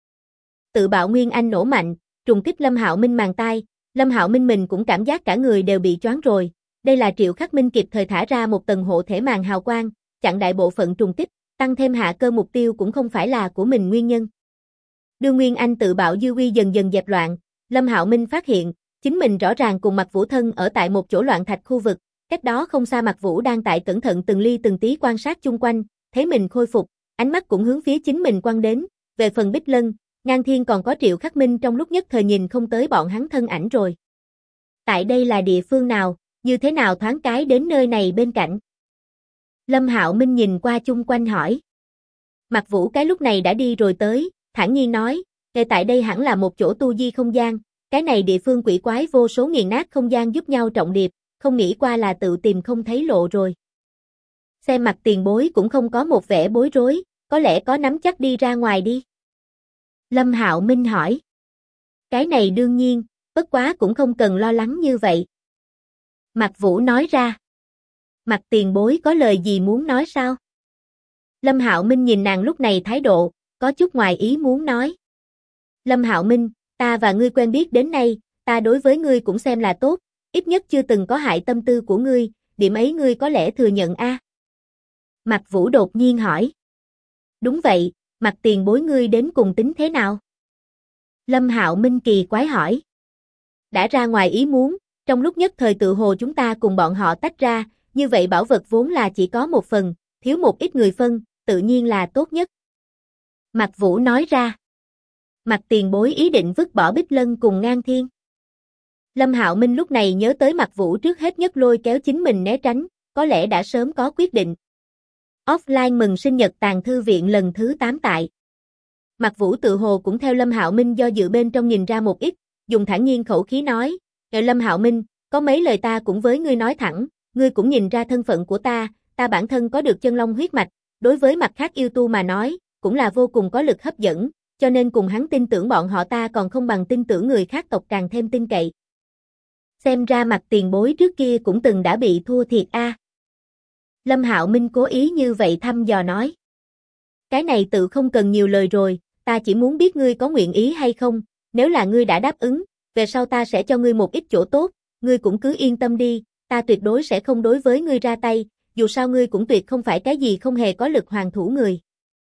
Tự bạo Nguyên Anh nổ mạnh, trùng kích Lâm Hạo Minh màng tai, Lâm Hạo Minh mình cũng cảm giác cả người đều bị choáng rồi, đây là Triệu Khắc Minh kịp thời thả ra một tầng hộ thể màng hào quang, chặn đại bộ phận trùng kích, tăng thêm Hạ Cơ mục tiêu cũng không phải là của mình nguyên nhân. Đưa Nguyên Anh tự bạo dư uy dần dần dẹp loạn, Lâm Hạo Minh phát hiện, chính mình rõ ràng cùng Mạc Vũ thân ở tại một chỗ loạn thạch khu vực, cách đó không xa Mạc Vũ đang tại cẩn thận từng ly từng tí quan sát chung quanh, thấy mình khôi phục, ánh mắt cũng hướng phía chính mình quăng đến, về phần Bích Lân, Ngang Thiên còn có Triệu Khắc Minh trong lúc nhất thời nhìn không tới bọn hắn thân ảnh rồi. Tại đây là địa phương nào, như thế nào thoáng cái đến nơi này bên cạnh? Lâm Hạo Minh nhìn qua chung quanh hỏi. Mạc Vũ cái lúc này đã đi rồi tới, thản nhiên nói, ngay tại đây hẳn là một chỗ tu di không gian, cái này địa phương quỷ quái vô số nghiền nát không gian giúp nhau trọng điệp, không nghĩ qua là tự tìm không thấy lộ rồi. Xem mặt tiền bối cũng không có một vẻ bối rối, có lẽ có nắm chắc đi ra ngoài đi. Lâm Hạo Minh hỏi. Cái này đương nhiên, bất quá cũng không cần lo lắng như vậy. Mạc Vũ nói ra. Mặt tiền bối có lời gì muốn nói sao? Lâm Hạo Minh nhìn nàng lúc này thái độ, có chút ngoài ý muốn nói. Lâm Hạo Minh, ta và ngươi quen biết đến nay, ta đối với ngươi cũng xem là tốt, ít nhất chưa từng có hại tâm tư của ngươi, điểm ấy ngươi có lẽ thừa nhận a? Mạc Vũ đột nhiên hỏi. Đúng vậy, mặt tiền bối ngươi đến cùng tính thế nào? Lâm Hạo Minh kỳ quái hỏi. Đã ra ngoài ý muốn, trong lúc nhất thời tự hồ chúng ta cùng bọn họ tách ra, như vậy bảo vật vốn là chỉ có một phần, thiếu một ít người phân, tự nhiên là tốt nhất. Mạc Vũ nói ra. Mạc tiền bối ý định vứt bỏ Bích Lân cùng Ngang Thiên. Lâm Hạo Minh lúc này nhớ tới Mạc Vũ trước hết nhất lôi kéo chính mình né tránh, có lẽ đã sớm có quyết định. Offline mừng sinh nhật Tàng Thư Viện lần thứ 8 tại. Mạc Vũ tự hồ cũng theo Lâm Hạo Minh do dự bên trong nhìn ra một ít, dùng thản nhiên khẩu khí nói, Lâm Hạo Minh, có mấy lời ta cũng với ngươi nói thẳng, ngươi cũng nhìn ra thân phận của ta bản thân có được chân long huyết mạch, đối với mặt khác yêu tu mà nói, cũng là vô cùng có lực hấp dẫn, cho nên cùng hắn tin tưởng bọn họ ta còn không bằng tin tưởng người khác tộc càng thêm tin cậy. Xem ra Mạc tiền bối trước kia cũng từng đã bị thua thiệt a. Lâm Hạo Minh cố ý như vậy thăm dò nói. Cái này tự không cần nhiều lời rồi, ta chỉ muốn biết ngươi có nguyện ý hay không, nếu là ngươi đã đáp ứng, về sau ta sẽ cho ngươi một ít chỗ tốt, ngươi cũng cứ yên tâm đi, ta tuyệt đối sẽ không đối với ngươi ra tay, dù sao ngươi cũng tuyệt không phải cái gì không hề có lực hoàn thủ người.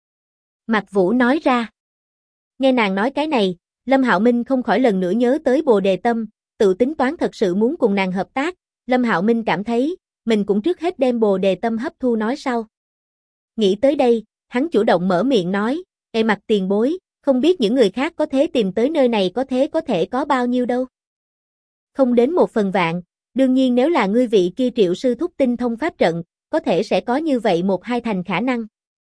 Mạc Vũ nói ra. Nghe nàng nói cái này, Lâm Hạo Minh không khỏi lần nữa nhớ tới Bồ Đề Tâm, tự tính toán thật sự muốn cùng nàng hợp tác, Lâm Hạo Minh cảm thấy, mình cũng trước hết đem Bồ Đề Tâm hấp thu nói sau. Nghĩ tới đây, hắn chủ động mở miệng nói, Mạc tiền bối, không biết những người khác có thể tìm tới nơi này có thể có bao nhiêu đâu. Không đến 1/1000, đương nhiên nếu là ngươi vị kia Triệu sư thúc tinh thông pháp trận, có thể sẽ có như vậy 1-2 thành khả năng.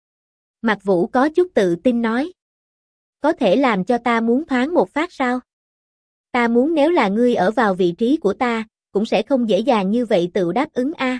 Mạc Vũ có chút tự tin nói. Có thể làm cho ta muốn thoáng một phát sao? Ta muốn nếu là ngươi ở vào vị trí của ta, cũng sẽ không dễ dàng như vậy tự đáp ứng a.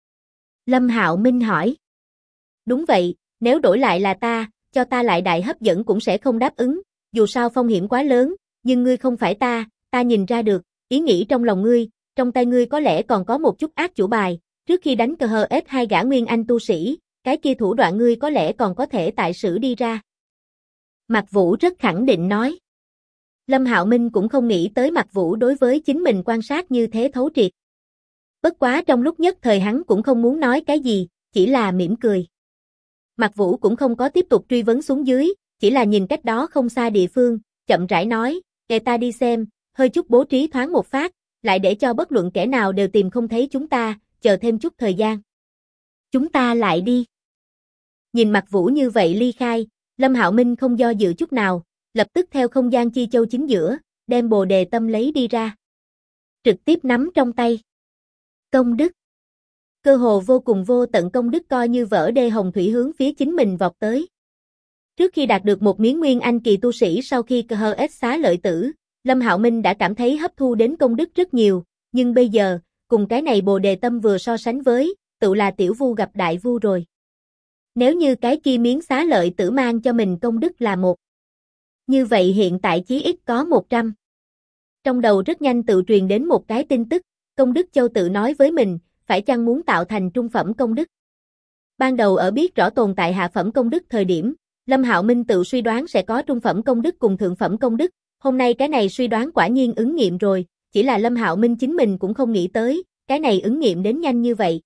Lâm Hạo Minh hỏi. Đúng vậy, nếu đổi lại là ta, cho ta lại đại hấp dẫn cũng sẽ không đáp ứng, dù sao phong hiểm quá lớn, nhưng ngươi không phải ta nhìn ra được, ý nghĩ trong lòng ngươi, trong tay ngươi có lẽ còn có một chút ác chủ bài, trước khi đánh cờ hờ ép 2 gã nguyên anh tu sĩ, cái kia thủ đoạn ngươi có lẽ còn có thể tại sử đi ra. Mạc Vũ rất khẳng định nói. Lâm Hạo Minh cũng không nghĩ tới Mạc Vũ đối với chính mình quan sát như thế thấu triệt. Bất quá trong lúc nhất thời hắn cũng không muốn nói cái gì, chỉ là mỉm cười. Mạc Vũ cũng không có tiếp tục truy vấn xuống dưới, chỉ là nhìn cách đó không xa địa phương, chậm rãi nói, để ta đi xem, hơi chút bố trí thoáng một phát, lại để cho bất luận kẻ nào đều tìm không thấy chúng ta, chờ thêm chút thời gian. Chúng ta lại đi. Nhìn Mạc Vũ như vậy ly khai, Lâm Hạo Minh không do dự chút nào, lập tức theo không gian chi châu chính giữa, đem Bồ Đề Tâm lấy đi ra. Trực tiếp nắm trong tay. Công đức. Cơ hồ vô cùng vô tận công đức coi như vỡ đê hồng thủy hướng phía chính mình vọt tới. Trước khi đạt được một miếng nguyên anh kỳ tu sĩ sau khi cơ hờ ết xá lợi tử, Lâm Hạo Minh đã cảm thấy hấp thu đến công đức rất nhiều, nhưng bây giờ, cùng cái này Bồ Đề Tâm vừa so sánh với, tự là tiểu vu gặp đại vu rồi. Nếu như cái kia miếng xá lợi tử mang cho mình công đức là 1. Như vậy hiện tại chí ít có 100. Trong đầu rất nhanh tự truyền đến một cái tin tức, công đức châu tự nói với mình, phải chăng muốn tạo thành trung phẩm công đức. Ban đầu ở biết rõ tồn tại hạ phẩm công đức thời điểm, Lâm Hạo Minh tự suy đoán sẽ có trung phẩm công đức cùng thượng phẩm công đức, hôm nay cái này suy đoán quả nhiên ứng nghiệm rồi, chỉ là Lâm Hạo Minh chính mình cũng không nghĩ tới, cái này ứng nghiệm đến nhanh như vậy.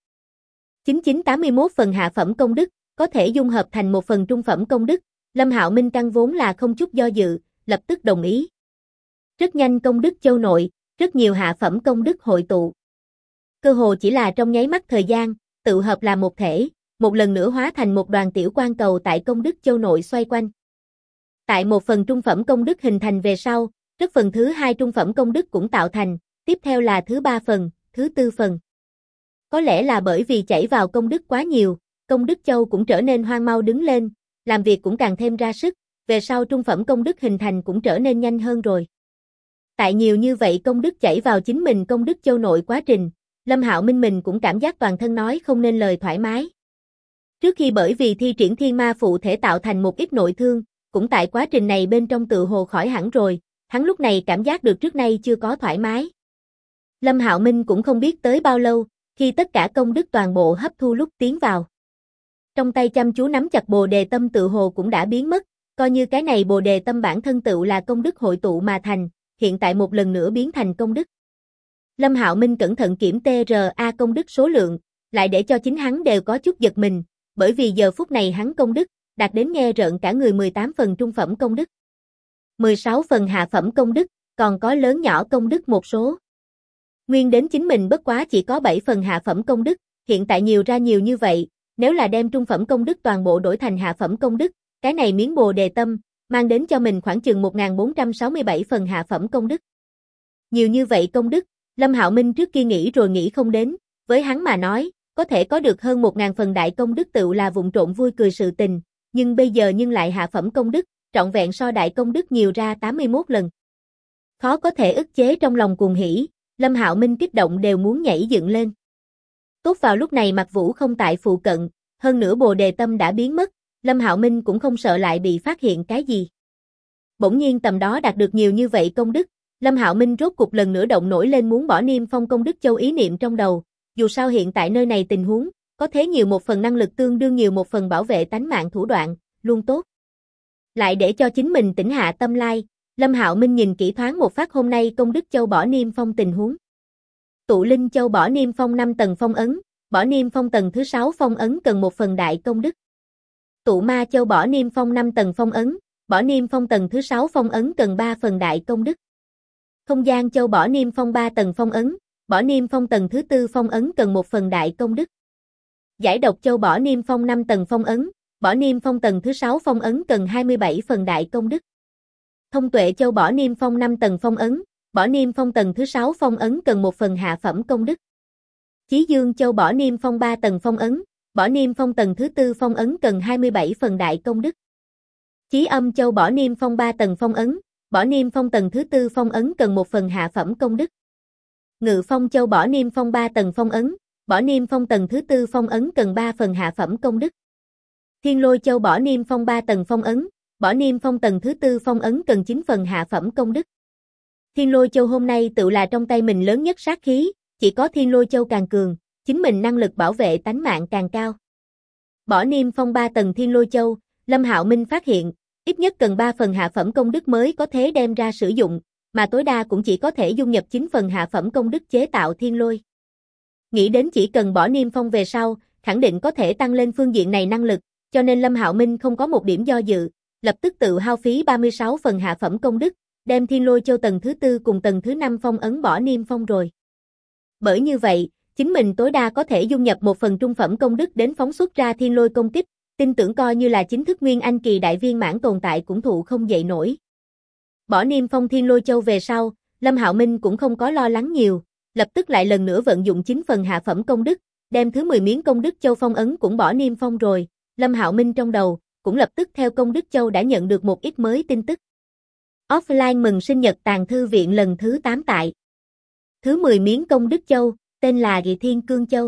9981 phần hạ phẩm công đức, có thể dung hợp thành một phần trung phẩm công đức, Lâm Hạo Minh căn vốn là không chút do dự, lập tức đồng ý. Rất nhanh công đức châu nội, rất nhiều hạ phẩm công đức hội tụ. Cơ hồ chỉ là trong nháy mắt thời gian, tự hợp là một thể, một lần nữa hóa thành một đoàn tiểu quang cầu tại công đức châu nội xoay quanh. Tại một phần trung phẩm công đức hình thành về sau, rất phần thứ 2 trung phẩm công đức cũng tạo thành, tiếp theo là thứ 3 phần, thứ 4 phần. Có lẽ là bởi vì chảy vào công đức quá nhiều, công đức châu cũng trở nên hoang mau đứng lên, làm việc cũng càng thêm ra sức, về sau trung phẩm công đức hình thành cũng trở nên nhanh hơn rồi. Tại nhiều như vậy công đức chảy vào chính mình công đức châu nội quá trình, Lâm Hạo Minh mình cũng cảm giác toàn thân nói không nên lời thoải mái. Trước khi bởi vì thi triển thiên ma phụ thể tạo thành một ít nội thương, cũng tại quá trình này bên trong tự hồ khỏi hẳn rồi, hắn lúc này cảm giác được trước nay chưa có thoải mái. Lâm Hạo Minh cũng không biết tới bao lâu, khi tất cả công đức toàn bộ hấp thu lúc tiến vào. Trong tay chăm chú nắm chặt Bồ Đề Tâm tự hồ cũng đã biến mất, coi như cái này Bồ Đề Tâm bản thân tự là công đức hội tụ mà thành, hiện tại một lần nữa biến thành công đức. Lâm Hạo Minh cẩn thận kiểm TRA công đức số lượng, lại để cho chính hắn đều có chút giật mình, bởi vì giờ phút này hắn công đức, đạt đến nghe rợn cả người 18 phần trung phẩm công đức. 16 phần hạ phẩm công đức, còn có lớn nhỏ công đức một số. Nguyên đến chính mình bất quá chỉ có 7 phần hạ phẩm công đức, hiện tại nhiều ra nhiều như vậy, nếu là đem trung phẩm công đức toàn bộ đổi thành hạ phẩm công đức, cái này miếng Bồ Đề Tâm, mang đến cho mình khoảng chừng 1467 phần hạ phẩm công đức. Nhiều như vậy công đức, Lâm Hạo Minh trước kia nghĩ rồi nghĩ không đến, với hắn mà nói, có thể có được hơn 1000 phần đại công đức tựu là vụng trộn vui cười sự tình, nhưng bây giờ nhưng lại hạ phẩm công đức, trọn vẹn so đại công đức nhiều ra 81 lần. Khó có thể ức chế trong lòng cuồng hỉ, Lâm Hạo Minh kích động đều muốn nhảy dựng lên. Tốt vào lúc này Mạc Vũ không tại phụ cận, hơn nữa Bồ Đề Tâm đã biến mất, Lâm Hạo Minh cũng không sợ lại bị phát hiện cái gì. Bỗng nhiên tầm đó đạt được nhiều như vậy công đức, Lâm Hạo Minh rốt cục lần nữa động nổi lên muốn bỏ Niêm Phong công đức châu ý niệm trong đầu, dù sao hiện tại nơi này tình huống, có thế nhiều một phần năng lực tương đương nhiều một phần bảo vệ tánh mạng thủ đoạn, luôn tốt. Lại để cho chính mình tỉnh hạ tâm lai, Lâm Hạo Minh nhìn kỹ thoáng một phát hôm nay công đức châu bỏ Niêm Phong tình huống. Tụ Linh châu bỏ Niêm Phong 5 tầng phong ấn, bỏ Niêm Phong tầng thứ 6 phong ấn cần một phần đại công đức. Tụ Ma châu bỏ Niêm Phong 5 tầng phong ấn, bỏ Niêm Phong tầng thứ 6 phong ấn cần 3 phần đại công đức. Không Gian châu bỏ Niêm Phong 3 tầng phong ấn, bỏ Niêm Phong tầng thứ 4 phong ấn cần một phần đại công đức. Giải Độc châu bỏ Niêm Phong 5 tầng phong ấn, bỏ Niêm Phong tầng thứ 6 phong ấn cần 27 phần đại công đức. Thông Tuệ châu bỏ Niêm Phong 5 tầng phong ấn, bỏ Niêm Phong tầng thứ 6 phong ấn cần một phần hạ phẩm công đức. Chí Dương châu bỏ Niêm Phong 3 tầng phong ấn, bỏ Niêm Phong tầng thứ 4 phong ấn cần 27 phần đại công đức. Chí Âm châu bỏ Niêm Phong 3 tầng phong ấn, bỏ Niêm Phong tầng thứ 4 phong ấn cần một phần hạ phẩm công đức. Ngự Phong châu bỏ Niêm Phong 3 tầng phong ấn, bỏ Niêm Phong tầng thứ 4 phong ấn cần 3 phần hạ phẩm công đức. Thiên Lôi châu bỏ Niêm Phong 3 tầng phong ấn, bỏ Niêm Phong tầng thứ 4 phong ấn cần 9 phần hạ phẩm công đức. Thiên Lôi châu hôm nay tự là trong tay mình lớn nhất sát khí, chỉ có Thiên Lôi châu càng cường, chính mình năng lực bảo vệ tánh mạng càng cao. Bỏ Niêm Phong 3 tầng Thiên Lôi châu, Lâm Hạo Minh phát hiện, ít nhất cần 3 phần hạ phẩm công đức mới có thể đem ra sử dụng, mà tối đa cũng chỉ có thể dung nhập 9 phần hạ phẩm công đức chế tạo Thiên Lôi. Nghĩ đến chỉ cần bỏ Niêm Phong về sau, khẳng định có thể tăng lên phương diện này năng lực, cho nên Lâm Hạo Minh không có một điểm do dự, lập tức tự hao phí 36 phần hạ phẩm công đức, đem Thiên Lôi châu tầng thứ 4 cùng tầng thứ 5 phong ấn bỏ Niêm Phong rồi. Bởi như vậy, chính mình tối đa có thể dung nhập một phần trung phẩm công đức đến phóng xuất ra Thiên Lôi công kích, tin tưởng coi như là chính thức Nguyên Anh kỳ đại viên mãn tồn tại cũng thụ không dậy nổi. Bỏ Niêm Phong Thiên Lôi châu về sau, Lâm Hạo Minh cũng không có lo lắng nhiều, lập tức lại lần nữa vận dụng 9 phần hạ phẩm công đức, đem thứ 10 miếng công đức châu phong ấn cũng bỏ Niêm Phong rồi, Lâm Hạo Minh trong đầu cũng lập tức theo công đức châu đã nhận được một ít mới tin tức. Offline mừng sinh nhật Tàng Thư Viện lần thứ 8 tại. Thứ 10 miếng công đức châu, tên là Dị Thiên Cương Châu.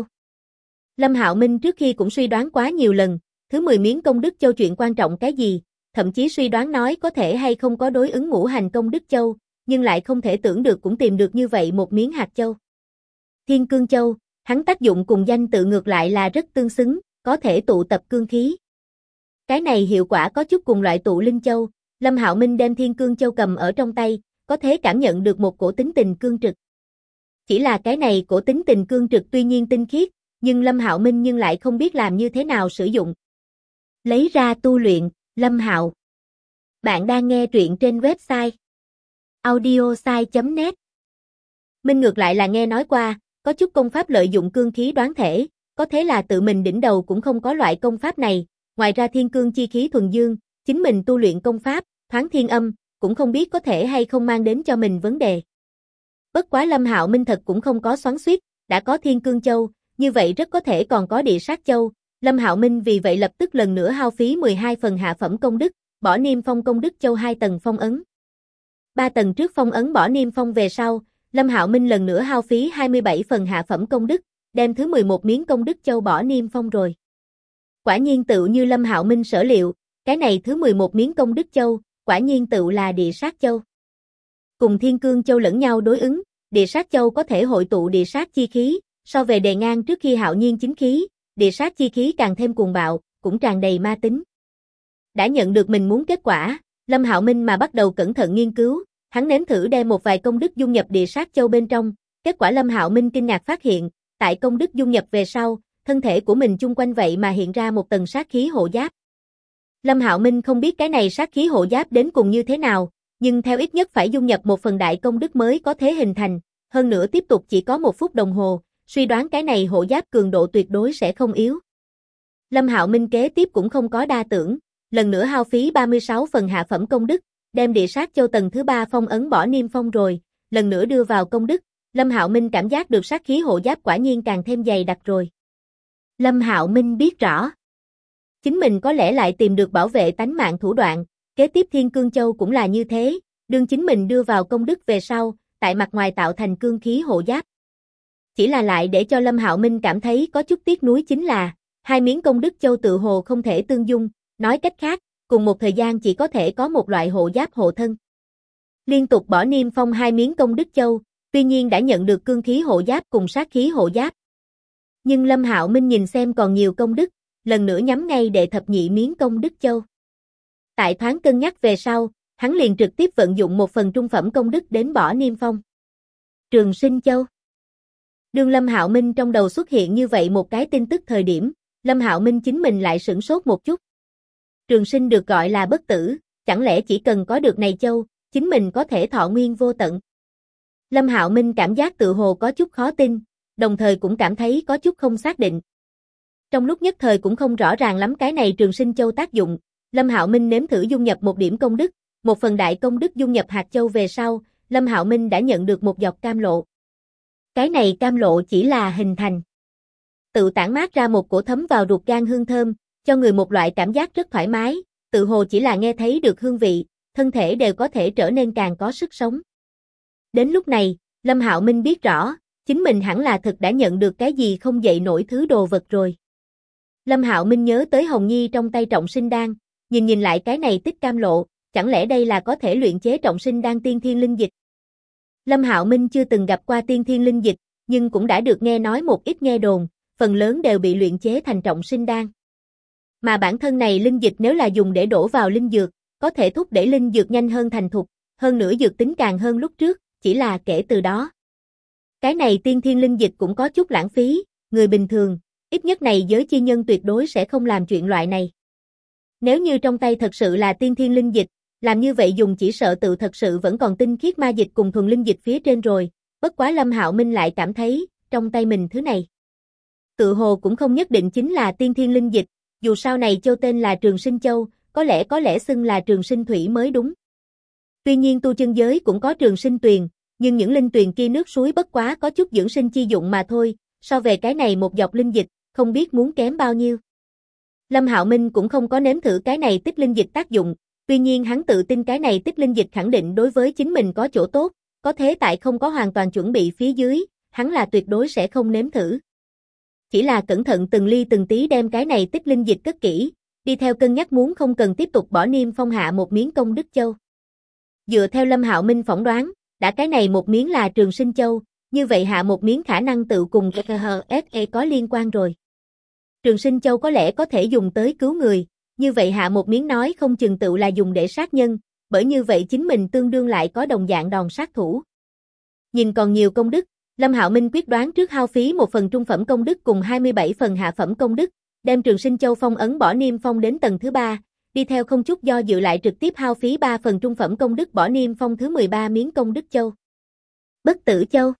Lâm Hạo Minh trước khi cũng suy đoán quá nhiều lần, thứ 10 miếng công đức châu chuyện quan trọng cái gì, thậm chí suy đoán nói có thể hay không có đối ứng ngũ hành công đức châu, nhưng lại không thể tưởng được cũng tìm được như vậy một miếng hạt châu. Thiên Cương Châu, hắn tác dụng cùng danh tự ngược lại là rất tương xứng, có thể tụ tập cương khí. Cái này hiệu quả có chút cùng loại tụ linh châu, Lâm Hạo Minh đem Thiên Cương Châu cầm ở trong tay, có thể cảm nhận được một cổ tính tình cương trực. Chỉ là cái này cổ tính tình cương trực tuy nhiên tinh khiết, nhưng Lâm Hạo Minh nhưng lại không biết làm như thế nào sử dụng. Lấy ra tu luyện, Lâm Hạo. Bạn đang nghe truyện trên website audiosai.net. Minh ngược lại là nghe nói qua, có chút công pháp lợi dụng cương khí đoán thể, có thế là tự mình đỉnh đầu cũng không có loại công pháp này, ngoài ra thiên cương chi khí thuần dương, chính mình tu luyện công pháp, thoáng thiên âm, cũng không biết có thể hay không mang đến cho mình vấn đề. Bất quá Lâm Hạo Minh thật cũng không có xoắn xuýt, đã có Thiên Cương Châu, như vậy rất có thể còn có Địa Sát Châu. Lâm Hạo Minh vì vậy lập tức lần nữa hao phí 12 phần hạ phẩm công đức, bỏ Niêm Phong công đức châu 2 tầng phong ấn. 3 tầng trước phong ấn bỏ Niêm Phong về sau, Lâm Hạo Minh lần nữa hao phí 27 phần hạ phẩm công đức, đem thứ 11 miếng công đức châu bỏ Niêm Phong rồi. Quả nhiên tựu như Lâm Hạo Minh sở liệu, cái này thứ 11 miếng công đức châu, quả nhiên tựu là Địa Sát Châu. Cùng Thiên Cương Châu lẫn nhau đối ứng, Địa Sát Châu có thể hội tụ địa sát chi khí, so về đề ngang trước khi hạo nhiên chính khí, địa sát chi khí càng thêm cuồng bạo, cũng tràn đầy ma tính. Đã nhận được mình muốn kết quả, Lâm Hạo Minh mà bắt đầu cẩn thận nghiên cứu, hắn nếm thử đem một vài công đức dung nhập Địa Sát Châu bên trong, kết quả Lâm Hạo Minh kinh ngạc phát hiện, tại công đức dung nhập về sau, thân thể của mình chung quanh vậy mà hiện ra một tầng sát khí hộ giáp. Lâm Hạo Minh không biết cái này sát khí hộ giáp đến cùng như thế nào, nhưng theo ít nhất phải dung nhập một phần đại công đức mới có thể hình thành, hơn nữa tiếp tục chỉ có 1 phút đồng hồ, suy đoán cái này hộ giáp cường độ tuyệt đối sẽ không yếu. Lâm Hạo Minh kế tiếp cũng không có đa tưởng, lần nữa hao phí 36 phần hạ phẩm công đức, đem địa sát châu tầng thứ 3 phong ấn bỏ niêm phong rồi, lần nữa đưa vào công đức, Lâm Hạo Minh cảm giác được sát khí hộ giáp quả nhiên càng thêm dày đặc rồi. Lâm Hạo Minh biết rõ, chính mình có lẽ lại tìm được bảo vệ tánh mạng thủ đoạn, kế tiếp Thiên Cương Châu cũng là như thế, đương chính mình đưa vào công đức về sau, tại mặt ngoài tạo thành cương khí hộ giáp. Chỉ là lại để cho Lâm Hạo Minh cảm thấy có chút tiếc nuối chính là, 2 miếng công đức châu tự hồ không thể tương dung, nói cách khác, cùng một thời gian chỉ có thể có một loại hộ giáp hộ thân. Liên tục bỏ niêm phong 2 miếng công đức châu, tuy nhiên đã nhận được cương khí hộ giáp cùng sát khí hộ giáp. Nhưng Lâm Hạo Minh nhìn xem còn nhiều công đức, lần nữa nhắm ngay đệ thập nhị miếng công đức châu. Tại thoáng cân nhắc về sau, hắn liền trực tiếp vận dụng 1 phần trung phẩm công đức đến bỏ niêm phong. Trường Sinh Châu. Đương Lâm Hạo Minh trong đầu xuất hiện như vậy một cái tin tức thời điểm, Lâm Hạo Minh chính mình lại sửng sốt một chút. Trường sinh được gọi là bất tử, chẳng lẽ chỉ cần có được này châu, chính mình có thể thọ nguyên vô tận? Lâm Hạo Minh cảm giác tự hồ có chút khó tin, đồng thời cũng cảm thấy có chút không xác định. Trong lúc nhất thời cũng không rõ ràng lắm cái này Trường Sinh Châu tác dụng, Lâm Hạo Minh nếm thử dung nhập 1 điểm công đức, 1 phần đại công đức dung nhập hạt châu về sau, Lâm Hạo Minh đã nhận được một giọt cam lộ. Cái này cam lộ chỉ là hình thành, tự tản mát ra một cổ thấm vào ruột gan hương thơm, cho người một loại cảm giác rất thoải mái, tự hồ chỉ là nghe thấy được hương vị, thân thể đều có thể trở nên càng có sức sống. Đến lúc này, Lâm Hạo Minh biết rõ, chính mình hẳn là thực đã nhận được cái gì không dậy nổi thứ đồ vật rồi. Lâm Hạo Minh nhớ tới Hồng Nhi trong tay trọng sinh đan, nhìn lại cái này tích cam lộ, chẳng lẽ đây là có thể luyện chế trọng sinh đan tiên thiên linh dịch? Lâm Hạo Minh chưa từng gặp qua tiên thiên linh dịch, nhưng cũng đã được nghe nói một ít nghe đồn, phần lớn đều bị luyện chế thành trọng sinh đan. Mà bản thân này linh dịch nếu là dùng để đổ vào linh dược, có thể thúc đẩy linh dược nhanh hơn thành thục, hơn nữa dược tính càng hơn lúc trước, chỉ là kể từ đó. Cái này tiên thiên linh dịch cũng có chút lãng phí, người bình thường, ít nhất này giới chi nhân tuyệt đối sẽ không làm chuyện loại này. Nếu như trong tay thật sự là tiên thiên linh dịch, làm như vậy dùng chỉ sợ tự thật sự vẫn còn tinh khiết ma dịch cùng thuần linh dịch phía trên rồi, bất quá Lâm Hạo Minh lại cảm thấy, trong tay mình thứ này tự hồ cũng không nhất định chính là tiên thiên linh dịch, dù sau này châu tên là Trường Sinh Châu, có lẽ xưng là Trường Sinh Thủy mới đúng. Tuy nhiên tu chân giới cũng có Trường Sinh Tuyền, nhưng những linh tuyền kia nước suối bất quá có chút dưỡng sinh chi dụng mà thôi, so về cái này một giọt linh dịch, không biết muốn kém bao nhiêu. Lâm Hạo Minh cũng không có nếm thử cái này tích linh dịch tác dụng, tuy nhiên hắn tự tin cái này tích linh dịch khẳng định đối với chính mình có chỗ tốt, có thế tại không có hoàn toàn chuẩn bị phía dưới, hắn là tuyệt đối sẽ không nếm thử. Chỉ là cẩn thận từng ly từng tí đem cái này tích linh dịch cất kỹ, đi theo cân nhắc muốn không cần tiếp tục bỏ niêm phong hạ một miếng công đức châu. Dựa theo Lâm Hạo Minh phỏng đoán, đã cái này một miếng là Trường Sinh Châu, như vậy hạ một miếng khả năng tự cùng KHSE có liên quan rồi. Trường Sinh Châu có lẽ có thể dùng tới cứu người, như vậy hạ một miếng nói không chừng tự là dùng để sát nhân, bởi như vậy chính mình tương đương lại có đồng dạng đòn sát thủ. Nhìn còn nhiều công đức, Lâm Hạo Minh quyết đoán trước hao phí 1 phần trung phẩm công đức cùng 27 phần hạ phẩm công đức, đem Trường Sinh Châu phong ấn bỏ niêm phong đến tầng thứ 3, đi theo không chút do dự lại trực tiếp hao phí 3 phần trung phẩm công đức bỏ niêm phong thứ 13 miếng công đức châu. Bất Tử Châu.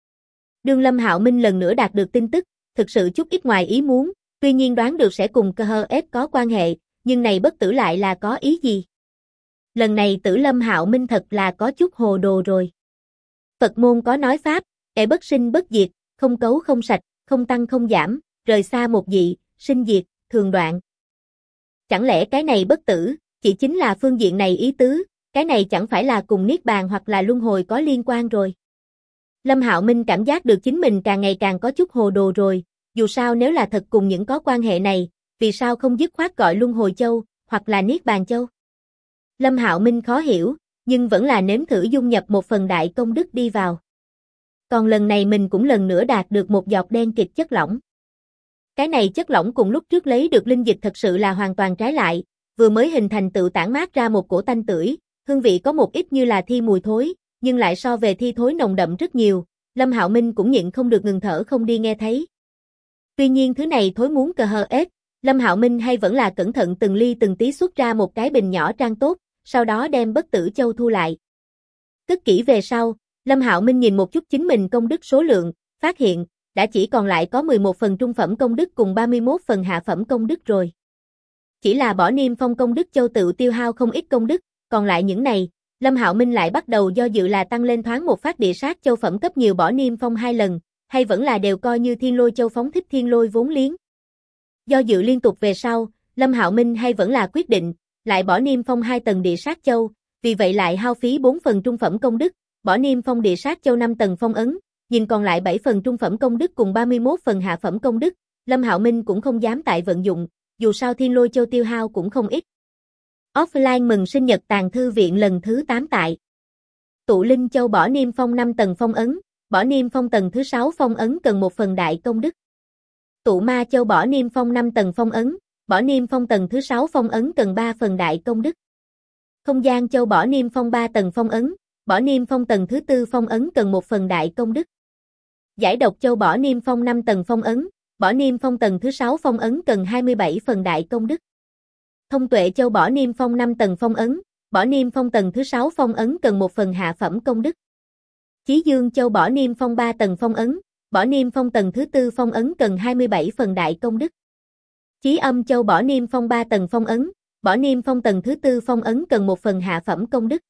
Đương Lâm Hạo Minh lần nữa đạt được tin tức, thực sự chút ít ngoài ý muốn, tuy nhiên đoán được sẽ cùng KHS có quan hệ, nhưng này bất tử lại là có ý gì? Lần này tử Lâm Hạo Minh thật là có chút hồ đồ rồi. Phật môn có nói pháp, kẻ bất sinh bất diệt, không cấu không sạch, không tăng không giảm, rời xa một dị, sinh diệt, thường đoạn. Chẳng lẽ cái này bất tử, chỉ chính là phương diện này ý tứ, cái này chẳng phải là cùng Niết Bàn hoặc là Luân Hồi có liên quan rồi. Lâm Hạo Minh cảm giác được chính mình càng ngày càng có chút hồ đồ rồi, dù sao nếu là thật cùng những có quan hệ này, vì sao không dứt khoát gọi Luân Hồi Châu, hoặc là Niết Bàn Châu? Lâm Hạo Minh khó hiểu, nhưng vẫn là nếm thử dung nhập 1 phần đại công đức đi vào. Còn lần này mình cũng lần nữa đạt được một giọt đen kịt chất lỏng. Cái này chất lỏng cùng lúc trước lấy được linh dịch thật sự là hoàn toàn trái lại, vừa mới hình thành tự tản mát ra một cổ tanh tưởi, hương vị có một ít như là thi mùi thối, nhưng lại so về thi thối nồng đậm rất nhiều, Lâm Hạo Minh cũng nhịn không được ngừng thở không đi nghe thấy. Tuy nhiên thứ này thối muốn KHS, Lâm Hạo Minh hay vẫn là cẩn thận từng ly từng tí xuất ra một cái bình nhỏ trang tốt, sau đó đem Bất Tử Châu thu lại. Cất kỹ về sau, Lâm Hạo Minh nhìn một chút chính mình công đức số lượng, phát hiện, đã chỉ còn lại có 11 phần trung phẩm công đức cùng 31 phần hạ phẩm công đức rồi. Chỉ là bỏ Niêm Phong công đức châu tự tiêu hao không ít công đức, còn lại những này, Lâm Hạo Minh lại bắt đầu do dự là tăng lên thoáng một phát địa sát châu phẩm cấp nhiều bỏ Niêm Phong 2 lần, hay vẫn là đều coi như Thiên Lôi Châu phóng thích thiên lôi vốn liếng. Do dự liên tục về sau, Lâm Hạo Minh hay vẫn là quyết định, lại bỏ Niêm Phong 2 tầng địa sát châu, vì vậy lại hao phí 4 phần trung phẩm công đức, bỏ Niêm Phong địa sát châu 5 tầng phong ấn, nhìn còn lại 7 phần trung phẩm công đức cùng 31 phần hạ phẩm công đức, Lâm Hạo Minh cũng không dám tại vận dụng, dù sao Thiên Lôi Châu tiêu hao cũng không ít. Offline mừng sinh nhật Tàng Thư Viện lần thứ 8 tại. Tụ Linh Châu bỏ Niêm Phong 5 tầng phong ấn, bỏ Niêm Phong tầng thứ 6 phong ấn cần 1 phần đại công đức. Tụ Ma Châu bỏ Niêm Phong 5 tầng phong ấn, bỏ Niêm Phong tầng thứ 6 phong ấn cần 3 phần đại công đức. Không Gian Châu bỏ Niêm Phong 3 tầng phong ấn, bỏ Niêm Phong tầng thứ 4 phong ấn cần 1 phần đại công đức. Giải Độc Châu bỏ Niêm Phong 5 tầng phong ấn, bỏ Niêm Phong tầng thứ 6 phong ấn cần 27 phần đại công đức. Thông Tuệ Châu bỏ Niêm Phong 5 tầng phong ấn, bỏ Niêm Phong tầng thứ 6 phong ấn cần 1 phần hạ phẩm công đức. Chí Dương Châu bỏ Niêm Phong 3 tầng phong ấn, bỏ Niêm Phong tầng thứ 4 phong ấn cần 27 phần đại công đức. Chí Âm Châu bỏ Niêm Phong 3 tầng phong ấn, bỏ Niêm Phong tầng thứ 4 phong ấn cần 1 phần hạ phẩm công đức.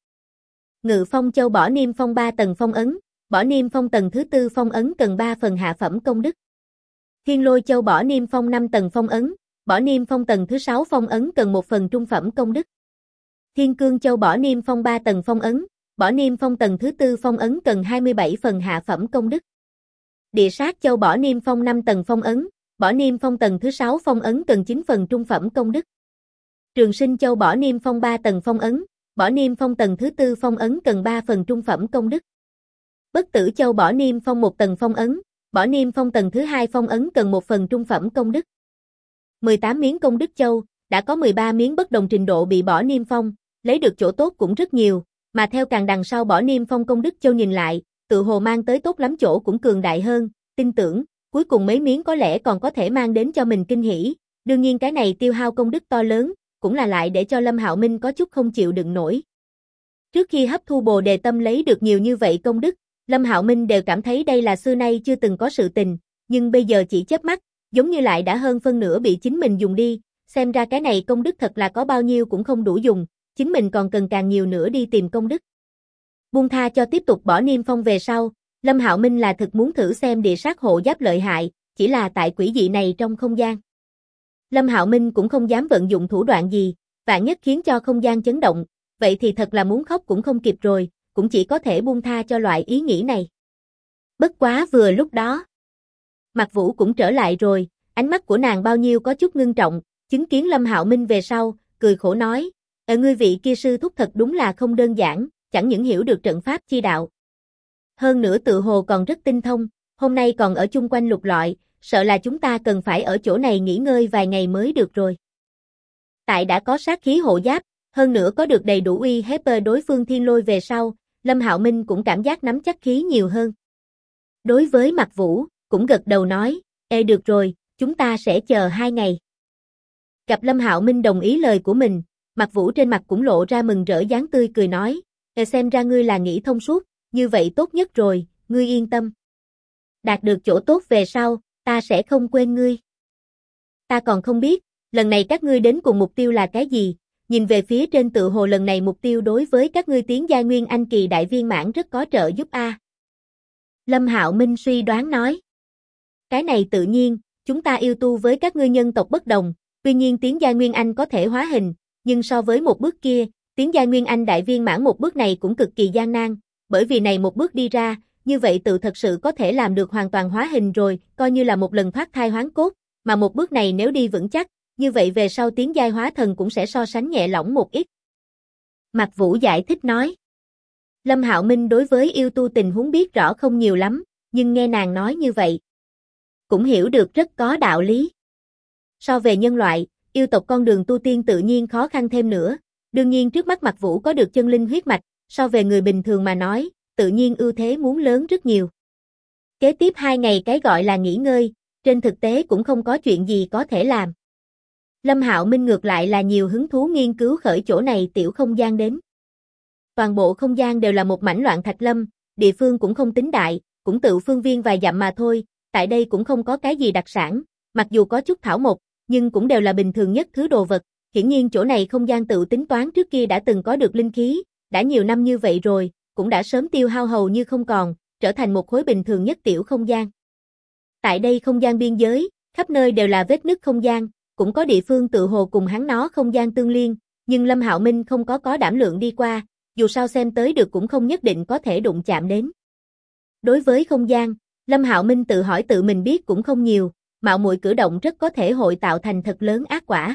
Ngự Phong Châu bỏ Niêm Phong 3 tầng phong ấn, bỏ Niêm Phong tầng thứ 4 phong ấn cần 3 phần hạ phẩm công đức. Thiên Lôi Châu bỏ Niêm Phong 5 tầng phong ấn, bỏ Niêm Phong tầng thứ 6 phong ấn cần 1 phần trung phẩm công đức. Thiên Cương Châu bỏ Niêm Phong 3 tầng phong ấn, bỏ Niêm Phong tầng thứ 4 phong ấn cần 27 phần hạ phẩm công đức. Địa Sát Châu bỏ Niêm Phong 5 tầng phong ấn, bỏ Niêm Phong tầng thứ 6 phong ấn cần 9 phần trung phẩm công đức. Trường Sinh Châu bỏ Niêm Phong 3 tầng phong ấn, bỏ Niêm Phong tầng thứ 4 phong ấn cần 3 phần trung phẩm công đức. Bất Tử Châu bỏ Niêm Phong 1 tầng phong ấn, bỏ Niêm Phong tầng thứ 2 phong ấn cần 1 phần trung phẩm công đức. 18 miếng công đức châu, đã có 13 miếng bất đồng trình độ bị bỏ Niêm Phong, lấy được chỗ tốt cũng rất nhiều, mà theo càng đằng sau bỏ Niêm Phong công đức châu nhìn lại, tự hồ mang tới tốt lắm chỗ cũng cường đại hơn, tin tưởng, cuối cùng mấy miếng có lẽ còn có thể mang đến cho mình kinh hỉ, đương nhiên cái này tiêu hao công đức to lớn, cũng là lại để cho Lâm Hạo Minh có chút không chịu đựng nổi. Trước khi hấp thu Bồ Đề Tâm lấy được nhiều như vậy công đức, Lâm Hạo Minh đều cảm thấy đây là xưa nay chưa từng có sự tình, nhưng bây giờ chỉ chớp mắt, giống như lại đã hơn phân nửa bị chính mình dùng đi, xem ra cái này công đức thật là có bao nhiêu cũng không đủ dùng, chính mình còn cần càng nhiều nữa đi tìm công đức. Buông tha cho tiếp tục bỏ Niêm Phong về sau, Lâm Hạo Minh là thực muốn thử xem địa sát hộ giáp lợi hại, chỉ là tại quỷ dị này trong không gian. Lâm Hạo Minh cũng không dám vận dụng thủ đoạn gì, vạn nhất khiến cho không gian chấn động, vậy thì thật là muốn khóc cũng không kịp rồi, cũng chỉ có thể buông tha cho loại ý nghĩ này. Bất quá vừa lúc đó, Mạc Vũ cũng trở lại rồi, ánh mắt của nàng bao nhiêu có chút ngưng trọng, chứng kiến Lâm Hạo Minh về sau, cười khổ nói, ngươi vị kia sư thúc thật đúng là không đơn giản, chẳng những hiểu được trận pháp chi đạo. Hơn nữa tự hồ còn rất tinh thông, hôm nay còn ở chung quanh lục lọi, sợ là chúng ta cần phải ở chỗ này nghỉ ngơi vài ngày mới được rồi. Tại đã có sát khí hộ giáp, hơn nữa có được đầy đủ uy hiếp đối phương thiên lôi về sau, Lâm Hạo Minh cũng cảm giác nắm chắc khí nhiều hơn. Đối với Mạc Vũ, cũng gật đầu nói, được rồi, chúng ta sẽ chờ 2 ngày. Gặp Lâm Hạo Minh đồng ý lời của mình, Mạc Vũ trên mặt cũng lộ ra mừng rỡ dáng tươi cười nói, xem ra ngươi là nghĩ thông suốt, như vậy tốt nhất rồi, ngươi yên tâm. Đạt được chỗ tốt về sau, ta sẽ không quên ngươi. Ta còn không biết, lần này các ngươi đến cùng mục tiêu là cái gì, nhìn về phía trên tự hồ lần này mục tiêu đối với các ngươi tiến giai Nguyên Anh kỳ đại viên mãn rất có trợ giúp a. Lâm Hạo Minh suy đoán nói. Cái này tự nhiên, chúng ta yêu tu với các ngươi nhân tộc bất đồng, tuy nhiên tiến giai Nguyên Anh có thể hóa hình, nhưng so với một bước kia, tiến giai Nguyên Anh đại viên mãn một bước này cũng cực kỳ gian nan, bởi vì này một bước đi ra, như vậy tự thật sự có thể làm được hoàn toàn hóa hình rồi, coi như là một lần thoát thai hoán cốt, mà một bước này nếu đi vững chắc, như vậy về sau tiến giai hóa thần cũng sẽ so sánh nhẹ lỏng một ít. Mạc Vũ giải thích nói. Lâm Hạo Minh đối với yêu tu tình huống biết rõ không nhiều lắm, nhưng nghe nàng nói như vậy, cũng hiểu được rất có đạo lý. So về nhân loại, yêu tộc con đường tu tiên tự nhiên khó khăn thêm nữa, đương nhiên trước mắt Mạc Vũ có được chân linh huyết mạch, so về người bình thường mà nói, tự nhiên ưu thế muốn lớn rất nhiều. Kế tiếp 2 ngày cái gọi là nghỉ ngơi, trên thực tế cũng không có chuyện gì có thể làm. Lâm Hạo Minh ngược lại là nhiều hứng thú nghiên cứu khởi chỗ này tiểu không gian đến. Toàn bộ không gian đều là một mảnh loạn thạch lâm, địa phương cũng không tính đại, cũng tự phương viên vài dặm mà thôi, tại đây cũng không có cái gì đặc sản, mặc dù có chút thảo mộc, nhưng cũng đều là bình thường nhất thứ đồ vật, hiển nhiên chỗ này không gian tự tính toán trước kia đã từng có được linh khí, đã nhiều năm như vậy rồi, cũng đã sớm tiêu hao hầu như không còn, trở thành một khối bình thường nhất tiểu không gian. Tại đây không gian biên giới, khắp nơi đều là vết nứt không gian, cũng có địa phương tự hồ cùng hắn nó không gian tương liên, nhưng Lâm Hạo Minh không có đảm lượng đi qua, dù sao xem tới được cũng không nhất định có thể đụng chạm đến. Đối với không gian, Lâm Hạo Minh tự hỏi tự mình biết cũng không nhiều, mạo muội cử động rất có thể hội tạo thành thật lớn ác quả.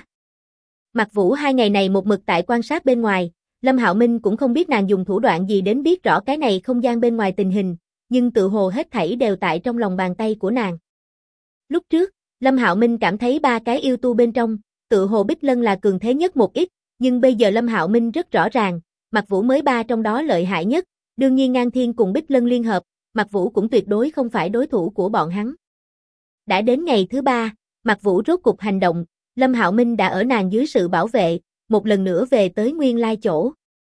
Mạc Vũ 2 ngày này một mực tại quan sát bên ngoài, Lâm Hạo Minh cũng không biết nàng dùng thủ đoạn gì đến biết rõ cái này không gian bên ngoài tình hình, nhưng tự hồ hết thảy đều tại trong lòng bàn tay của nàng. Lúc trước, Lâm Hạo Minh cảm thấy 3 cái yêu tu bên trong, tự hồ Bích Lân là cường thế nhất một ít, nhưng bây giờ Lâm Hạo Minh rất rõ ràng, Mạc Vũ mới 3 trong đó lợi hại nhất, đương nhiên Ngang Thiên cùng Bích Lân liên hợp, Mạc Vũ cũng tuyệt đối không phải đối thủ của bọn hắn. Đã đến ngày thứ 3, Mạc Vũ rốt cục hành động, Lâm Hạo Minh đã ở nàng dưới sự bảo vệ, một lần nữa về tới nguyên lai chỗ.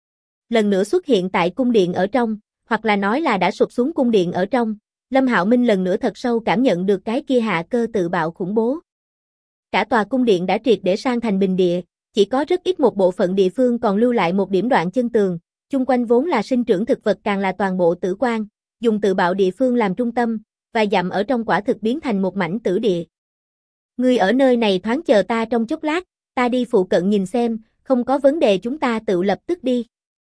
Lần nữa xuất hiện tại cung điện ở trong, hoặc là nói là đã sụp xuống cung điện ở trong, Lâm Hạo Minh lần nữa thật sâu cảm nhận được cái kia hạ cơ tự bạo khủng bố. Cả tòa cung điện đã triệt để sang thành bình địa, chỉ có rất ít một bộ phận địa phương còn lưu lại một điểm đoạn chân tường, chung quanh vốn là sinh trưởng thực vật càng là toàn bộ tử quang, dùng tự bạo địa phương làm trung tâm, và dặm ở trong quả thực biến thành một mảnh tử địa. Ngươi ở nơi này thoáng chờ ta trong chốc lát, ta đi phụ cận nhìn xem, không có vấn đề chúng ta tự lập tức đi.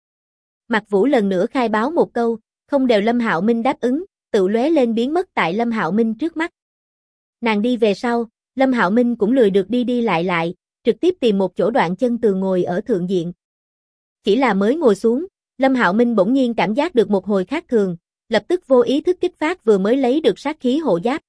Mạc Vũ lần nữa khai báo một câu, không đều Lâm Hạo Minh đáp ứng, tự lóe lên biến mất tại Lâm Hạo Minh trước mắt. Nàng đi về sau, Lâm Hạo Minh cũng lười được đi lại, trực tiếp tìm một chỗ đoạn chân tường ngồi ở thượng diện. Chỉ là mới ngồi xuống, Lâm Hạo Minh bỗng nhiên cảm giác được một hồi khác thường, lập tức vô ý thức kích phát vừa mới lấy được sát khí hộ giáp.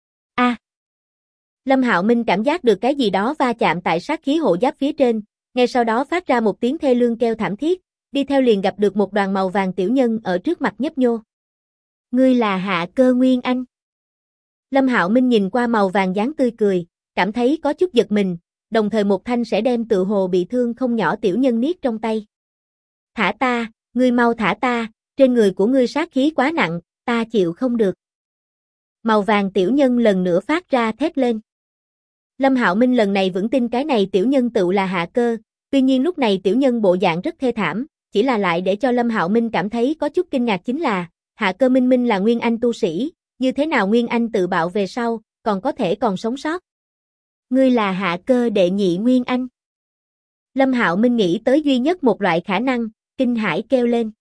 Lâm Hạo Minh cảm giác được cái gì đó va chạm tại sát khí hộ giáp phía trên, ngay sau đó phát ra một tiếng thê lương kêu thảm thiết, đi theo liền gặp được một đoàn màu vàng tiểu nhân ở trước mặt nhấp nhô. Ngươi là Hạ Cơ Nguyên Anh. Lâm Hạo Minh nhìn qua màu vàng dáng tươi cười, cảm thấy có chút giật mình, đồng thời một thanh sẽ đem tự hồ bị thương không nhỏ tiểu nhân niết trong tay. Thả ta, ngươi mau thả ta, trên người của ngươi sát khí quá nặng, ta chịu không được. Màu vàng tiểu nhân lần nữa phát ra thét lên. Lâm Hạo Minh lần này vững tin cái này tiểu nhân tự là Hạ Cơ, tuy nhiên lúc này tiểu nhân bộ dạng rất thê thảm, chỉ là lại để cho Lâm Hạo Minh cảm thấy có chút kinh ngạc chính là, Hạ Cơ minh minh là Nguyên Anh tu sĩ, như thế nào Nguyên Anh tự bạo về sau, còn có thể còn sống sót. Ngươi là Hạ Cơ đệ nhị Nguyên Anh. Lâm Hạo Minh nghĩ tới duy nhất một loại khả năng, kinh hãi kêu lên.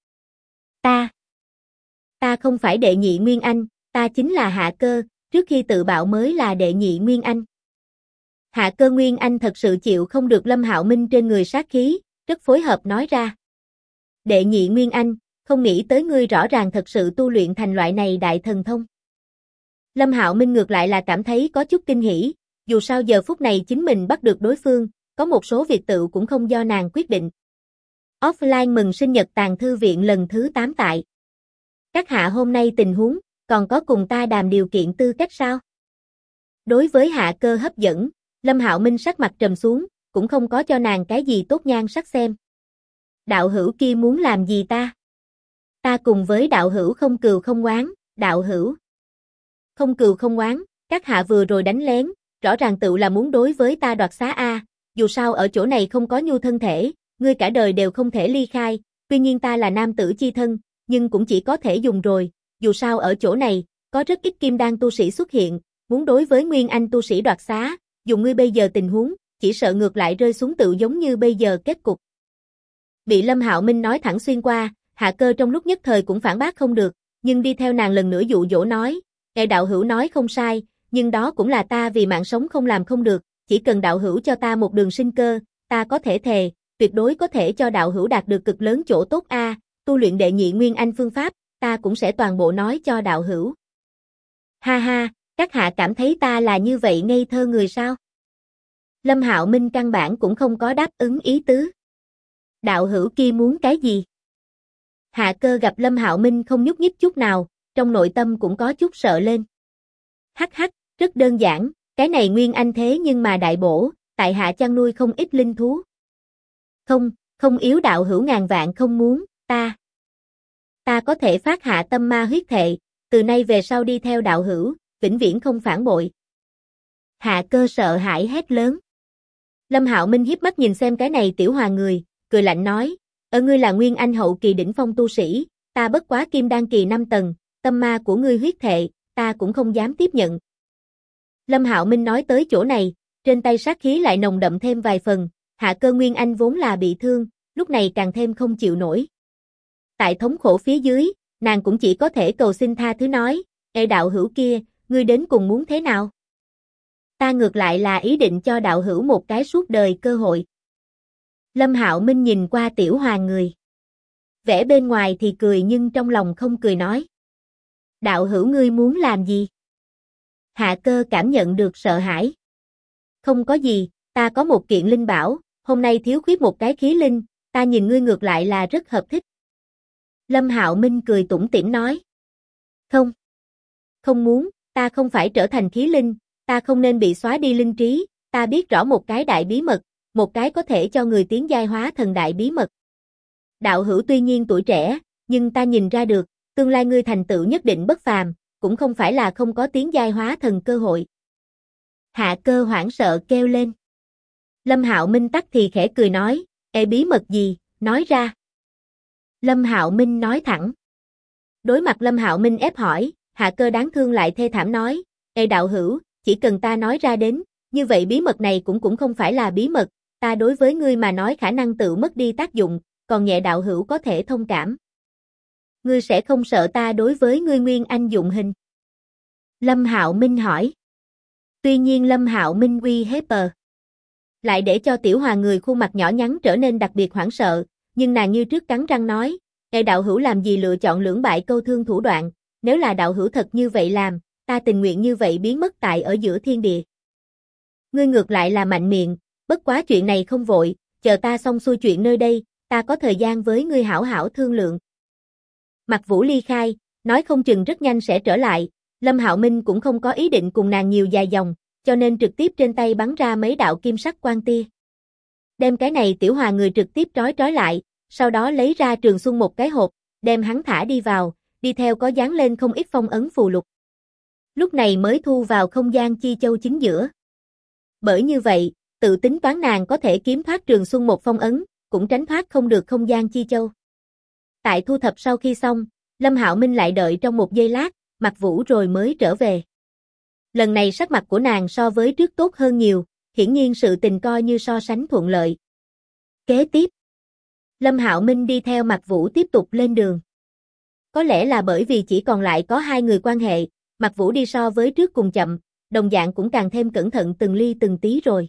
Ta không phải đệ nhị Nguyên Anh, ta chính là Hạ Cơ, trước khi tự bạo mới là đệ nhị Nguyên Anh. Hạ Cơ Nguyên Anh thật sự chịu không được Lâm Hạo Minh trên người sát khí, rất phối hợp nói ra. Đệ nhị Nguyên Anh, không nghĩ tới ngươi rõ ràng thật sự tu luyện thành loại này đại thần thông. Lâm Hạo Minh ngược lại là cảm thấy có chút kinh hỉ, dù sao giờ phút này chính mình bắt được đối phương, có một số việc tự cũng không do nàng quyết định. Offline mừng sinh nhật Tàng Thư Viện lần thứ 8 tại. Các hạ hôm nay tình huống, còn có cùng ta đàm điều kiện tư cách sao? Đối với Hạ Cơ hấp dẫn, Lâm Hạo Minh sắc mặt trầm xuống, cũng không có cho nàng cái gì tốt nhan sắc xem. Đạo hữu kia muốn làm gì ta? Ta cùng với đạo hữu không cừu không oán, đạo hữu. Không cừu không oán, các hạ vừa rồi đánh lén, rõ ràng tự là muốn đối với ta đoạt xá a, dù sao ở chỗ này không có nhu thân thể, ngươi cả đời đều không thể ly khai, tuy nhiên ta là nam tử chi thân, nhưng cũng chỉ có thể dùng rồi, dù sao ở chỗ này, có rất ít kim đan tu sĩ xuất hiện, muốn đối với Nguyên Anh tu sĩ đoạt xá, dùng ngươi bây giờ tình huống, chỉ sợ ngược lại rơi xuống tự giống như bây giờ kết cục. Bị Lâm Hạo Minh nói thẳng xuyên qua, Hạ Cơ trong lúc nhất thời cũng phản bác không được, nhưng đi theo nàng lần nữa dụ dỗ nói, ngài đạo hữu nói không sai, nhưng đó cũng là ta vì mạng sống không làm không được, chỉ cần đạo hữu cho ta một đường sinh cơ, ta có thể thề, tuyệt đối có thể cho đạo hữu đạt được cực lớn chỗ tốt a, tu luyện đệ nhị Nguyên Anh phương pháp, ta cũng sẽ toàn bộ nói cho đạo hữu. Ha ha, các hạ cảm thấy ta là như vậy ngây thơ người sao? Lâm Hạo Minh căn bản cũng không có đáp ứng ý tứ. Đạo hữu kia muốn cái gì? Hạ Cơ gặp Lâm Hạo Minh không nhúc nhích chút nào, trong nội tâm cũng có chút sợ lên. Hắc hắc, rất đơn giản, cái này Nguyên Anh thế nhưng mà đại bổ, tại hạ chăn nuôi không ít linh thú. Không yếu đạo hữu ngàn vạn không muốn, ta có thể phát hạ tâm ma huyết thệ, từ nay về sau đi theo đạo hữu, vĩnh viễn không phản bội. Hạ Cơ sợ hãi hét lớn. Lâm Hạo Minh hiếp mắt nhìn xem cái này tiểu hòa người, cười lạnh nói, ngươi là Nguyên Anh hậu kỳ đỉnh phong tu sĩ, ta bất quá Kim Đan kỳ 5 tầng, tâm ma của ngươi huyết thệ, ta cũng không dám tiếp nhận. Lâm Hạo Minh nói tới chỗ này, trên tay sát khí lại nồng đậm thêm vài phần, Hạ Cơ Nguyên Anh vốn là bị thương, lúc này càng thêm không chịu nổi. Tại thống khổ phía dưới, nàng cũng chỉ có thể cầu xin tha thứ nói, ê đạo hữu kia, ngươi đến cùng muốn thế nào? Ta ngược lại là ý định cho đạo hữu một cái suốt đời cơ hội. Lâm Hạo Minh nhìn qua tiểu hoàng người. Vẻ bên ngoài thì cười nhưng trong lòng không cười nói. Đạo hữu ngươi muốn làm gì? Hạ Cơ cảm nhận được sợ hãi. Không có gì, ta có một kiện linh bảo, hôm nay thiếu khuyết một cái khí linh, ta nhìn ngươi ngược lại là rất hợp thích. Lâm Hạo Minh cười tủm tỉm nói. Không muốn, ta không phải trở thành khí linh, ta không nên bị xóa đi linh trí, ta biết rõ một cái đại bí mật, một cái có thể cho người tiến giai hóa thần đại bí mật. Đạo hữu tuy nhiên tuổi trẻ, nhưng ta nhìn ra được, tương lai ngươi thành tựu nhất định bất phàm, cũng không phải là không có tiến giai hóa thần cơ hội. Hạ Cơ hoảng sợ kêu lên. Lâm Hạo Minh tắc thì khẽ cười nói, ê bí mật gì, nói ra. Lâm Hạo Minh nói thẳng. Đối mặt Lâm Hạo Minh ép hỏi, Hạ Cơ đáng thương lại thê thảm nói, ê đạo hữu, chỉ cần ta nói ra đến, như vậy bí mật này cũng không phải là bí mật, ta đối với ngươi mà nói khả năng tự mất đi tác dụng, còn nhẹ đạo hữu có thể thông cảm. Ngươi sẽ không sợ ta đối với ngươi Nguyên Anh dụng hình? Lâm Hạo Minh hỏi. Tuy nhiên Lâm Hạo Minh uy hiếp lại để cho tiểu hòa người khuôn mặt nhỏ nhắn trở nên đặc biệt hoảng sợ, nhưng nàng như trước cắn răng nói, ê đạo hữu làm gì lựa chọn lưỡng bại câu thương thủ đoạn, nếu là đạo hữu thật như vậy làm, ta tình nguyện như vậy biến mất tại ở giữa thiên địa. Ngươi ngược lại là mạnh miệng, bất quá chuyện này không vội, chờ ta xong xuôi chuyện nơi đây, ta có thời gian với ngươi hảo hảo thương lượng. Mạc Vũ ly khai, nói không chừng rất nhanh sẽ trở lại, Lâm Hạo Minh cũng không có ý định cùng nàng nhiều dài dòng, cho nên trực tiếp trên tay bắn ra mấy đạo kim sắc quang tia. Đem cái này tiểu hòa người trực tiếp trói lại, sau đó lấy ra Trường Xuân một cái hộp, đem hắn thả đi vào, đi theo có dán lên không ít phong ấn phù lục. Lúc này mới thu vào không gian chi châu chính giữa. Bởi như vậy, tự tính toán nàng có thể kiếm thoát Trường Xuân một phong ấn, cũng tránh thoát không được không gian chi châu. Tại thu thập sau khi xong, Lâm Hạo Minh lại đợi trong một giây lát, Mạc Vũ rồi mới trở về. Lần này sắc mặt của nàng so với trước tốt hơn nhiều, hiển nhiên sự tình coi như so sánh thuận lợi. Kế tiếp, Lâm Hạo Minh đi theo Mạc Vũ tiếp tục lên đường. Có lẽ là bởi vì chỉ còn lại có hai người quan hệ, Mạc Vũ đi so với trước cùng chậm, đồng dạng cũng càng thêm cẩn thận từng ly từng tí rồi.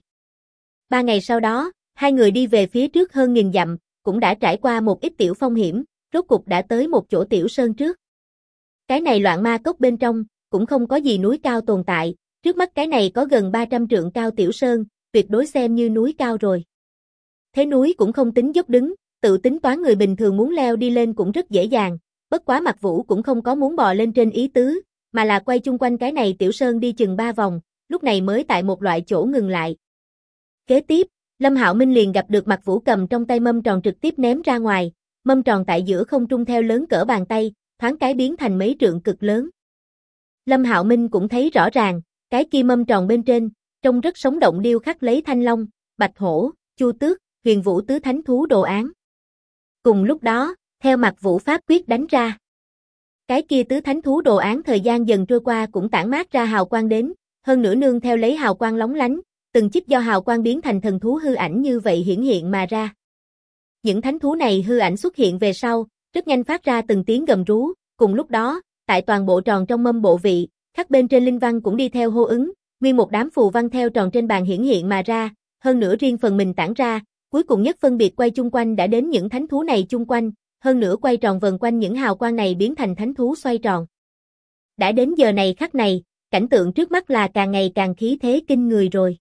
3 ngày sau đó, hai người đi về phía trước hơn 1000 dặm, cũng đã trải qua một ít tiểu phong hiểm, rốt cục đã tới một chỗ tiểu sơn trước. Cái này loạn ma cốc bên trong, cũng không có gì núi cao tồn tại, trước mắt cái này có gần 300 trượng cao tiểu sơn, tuyệt đối xem như núi cao rồi. Thế núi cũng không tính dốc đứng, tự tính toán người bình thường muốn leo đi lên cũng rất dễ dàng, bất quá Mạc Vũ cũng không có muốn bò lên trên ý tứ, mà là quay chung quanh cái này tiểu sơn đi chừng 3 vòng, lúc này mới tại một loại chỗ ngừng lại. Kế tiếp, Lâm Hạo Minh liền gặp được Mạc Vũ cầm trong tay mâm tròn trực tiếp ném ra ngoài, mâm tròn tại giữa không trung theo lớn cỡ bàn tay, thoáng cái biến thành mấy trượng cực lớn. Lâm Hạo Minh cũng thấy rõ ràng, cái kia mâm tròn bên trên, trông rất sống động điêu khắc lấy thanh long, bạch hổ, chu tước, huyền vũ tứ thánh thú đồ án. Cùng lúc đó, theo Mạc Vũ pháp quyết đánh ra, cái kia tứ thánh thú đồ án thời gian dần trôi qua cũng tản mát ra hào quang đến, hơn nữa nương theo lấy hào quang lóng lánh, từng chiếc do hào quang biến thành thần thú hư ảnh như vậy hiển hiện mà ra. Những thánh thú này hư ảnh xuất hiện về sau, rất nhanh phát ra từng tiếng gầm rú, cùng lúc đó, tại toàn bộ tròn trong mâm bộ vị, khắc bên trên linh văn cũng đi theo hô ứng, nguyên một đám phù văn theo tròn trên bàn hiển hiện mà ra, hơn nữa riêng phần mình tản ra, cuối cùng nhất phân biệt quay chung quanh đã đến những thánh thú này chung quanh, hơn nữa quay tròn vần quanh những hào quang này biến thành thánh thú xoay tròn. Đã đến giờ này khắc này, cảnh tượng trước mắt là càng ngày càng khí thế kinh người rồi.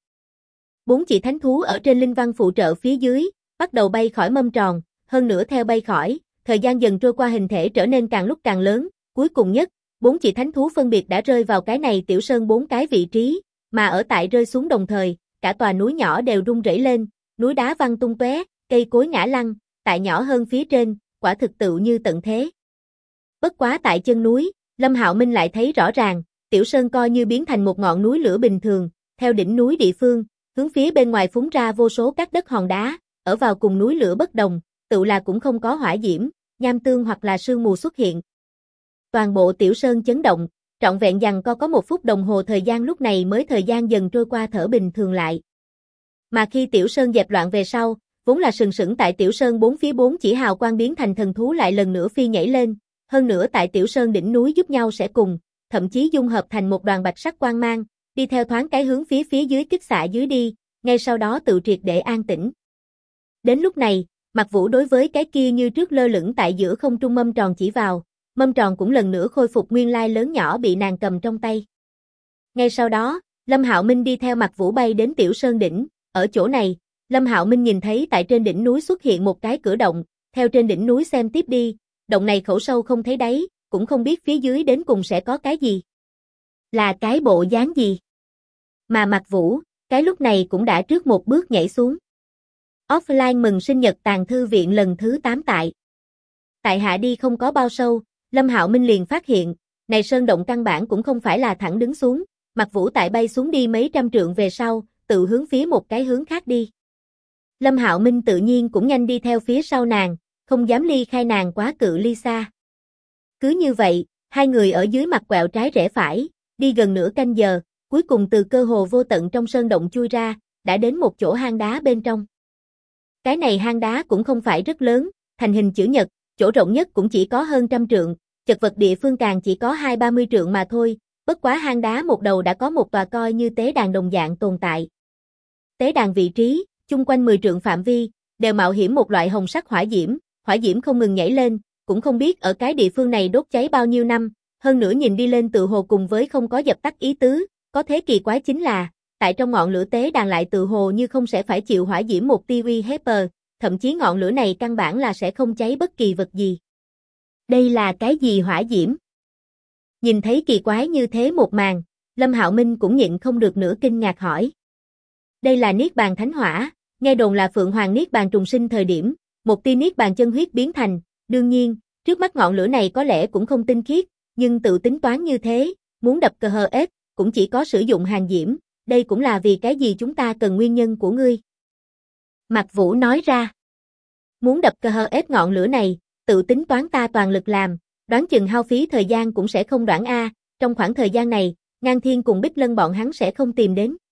4 chỉ thánh thú ở trên linh văn phụ trợ phía dưới, bắt đầu bay khỏi mâm tròn, hơn nữa theo bay khỏi, thời gian dần trôi qua hình thể trở nên càng lúc càng lớn, cuối cùng nhất, 4 chỉ thánh thú phân biệt đã rơi vào cái này tiểu sơn 4 cái vị trí, mà ở tại rơi xuống đồng thời, cả tòa núi nhỏ đều rung rẩy lên, núi đá văng tung tóe, cây cối ngã lăn, tại nhỏ hơn phía trên, quả thực tựu như tận thế. Bất quá tại chân núi, Lâm Hạo Minh lại thấy rõ ràng, Tiểu Sơn coi như biến thành một ngọn núi lửa bình thường, theo đỉnh núi địa phương, hướng phía bên ngoài phúng ra vô số các đất hòn đá, ở vào cùng núi lửa bất đồng, tựu là cũng không có hỏa diễm, nham tương hoặc là sương mù xuất hiện. Toàn bộ Tiểu Sơn chấn động, trọn vẹn giằng co có 1 phút đồng hồ thời gian, lúc này mới thời gian dần trôi qua thở bình thường lại. Mà khi Tiểu Sơn dẹp loạn về sau, vốn là sừng sững tại Tiểu Sơn bốn phía 4 chỉ hào quang biến thành thần thú lại lần nữa phi nhảy lên, hơn nữa tại Tiểu Sơn đỉnh núi giúp nhau sẽ cùng, thậm chí dung hợp thành một đoàn bạch sắc quang mang, đi theo thoáng cái hướng phía dưới kích xạ dưới đi, ngay sau đó tự triệt để an tĩnh. Đến lúc này, Mạc Vũ đối với cái kia như trước lơ lửng tại giữa không trung mâm tròn chỉ vào, mâm tròn cũng lần nữa khôi phục nguyên lai lớn nhỏ bị nàng cầm trong tay. Ngay sau đó, Lâm Hạo Minh đi theo Mạc Vũ bay đến Tiểu Sơn đỉnh, ở chỗ này, Lâm Hạo Minh nhìn thấy tại trên đỉnh núi xuất hiện một cái cửa động, theo trên đỉnh núi xem tiếp đi, động này khẩu sâu không thấy đáy, cũng không biết phía dưới đến cùng sẽ có cái gì. Là cái bộ dáng gì? Mà Mạc Vũ, cái lúc này cũng đã trước một bước nhảy xuống. Offline mừng sinh nhật tàng thư viện lần thứ 8 tại. Tại hạ đi không có bao sâu, Lâm Hạo Minh liền phát hiện, này sơn động căn bản cũng không phải là thẳng đứng xuống, Mạc Vũ tại bay xuống đi mấy trăm trượng về sau, tự hướng phía một cái hướng khác đi. Lâm Hạo Minh tự nhiên cũng nhanh đi theo phía sau nàng, không dám ly khai nàng quá cự ly xa. Cứ như vậy, hai người ở dưới mặt quẹo trái rẽ phải, đi gần nửa canh giờ, cuối cùng từ cơ hồ vô tận trong sơn động chui ra, đã đến một chỗ hang đá bên trong. Cái này hang đá cũng không phải rất lớn, thành hình chữ nhật, chỗ rộng nhất cũng chỉ có hơn 100 trượng, chật vật địa phương càng chỉ có 20-30 trượng mà thôi, bất quá hang đá một đầu đã có một tòa coi như tế đàn đồng dạng tồn tại. Tế đàn vị trí, chung quanh 10 trượng phạm vi, đều mạo hiểm một loại hồng sắc hỏa diễm không ngừng nhảy lên, cũng không biết ở cái địa phương này đốt cháy bao nhiêu năm, hơn nữa nhìn đi lên tự hồ cùng với không có dập tắt ý tứ, có thế kỳ quái chính là, tại trong ngọn lửa tế đàn lại tự hồ như không sẽ phải chịu hỏa diễm một tia uy hiếp, thậm chí ngọn lửa này căn bản là sẽ không cháy bất kỳ vật gì. Đây là cái gì hỏa diễm? Nhìn thấy kỳ quái như thế một màn, Lâm Hạo Minh cũng nhịn không được nữa kinh ngạc hỏi. Đây là Niết Bàn Thánh Hỏa, nghe đồn là Phượng Hoàng Niết Bàn trùng sinh thời điểm, một tia Niết Bàn chân huyết biến thành, đương nhiên, trước mắt ngọn lửa này có lẽ cũng không tinh khiết, nhưng tự tính toán như thế, muốn đập CHS, cũng chỉ có sử dụng hàng diễm, đây cũng là vì cái gì chúng ta cần nguyên nhân của ngươi. Mạc Vũ nói ra, muốn đập CHS ngọn lửa này, tự tính toán ta toàn lực làm, đoán chừng hao phí thời gian cũng sẽ không đoạn a, trong khoảng thời gian này, Ngang Thiên cùng Bích Lân bọn hắn sẽ không tìm đến.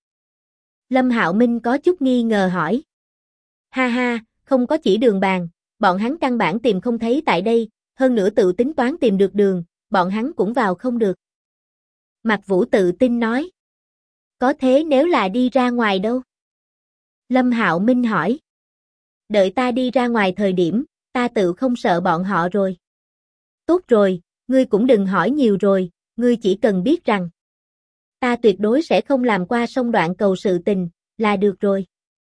Lâm Hạo Minh có chút nghi ngờ hỏi. Ha ha, không có chỉ đường bàn, bọn hắn căn bản tìm không thấy tại đây, hơn nữa tự tính toán tìm được đường, bọn hắn cũng vào không được. Mạc Vũ tự tin nói. Có thế nếu là đi ra ngoài đâu? Lâm Hạo Minh hỏi. Đợi ta đi ra ngoài thời điểm, ta tự không sợ bọn họ rồi. Tốt rồi, ngươi cũng đừng hỏi nhiều rồi, ngươi chỉ cần biết rằng ta tuyệt đối sẽ không làm qua sông đoạn cầu sự tình, là được rồi.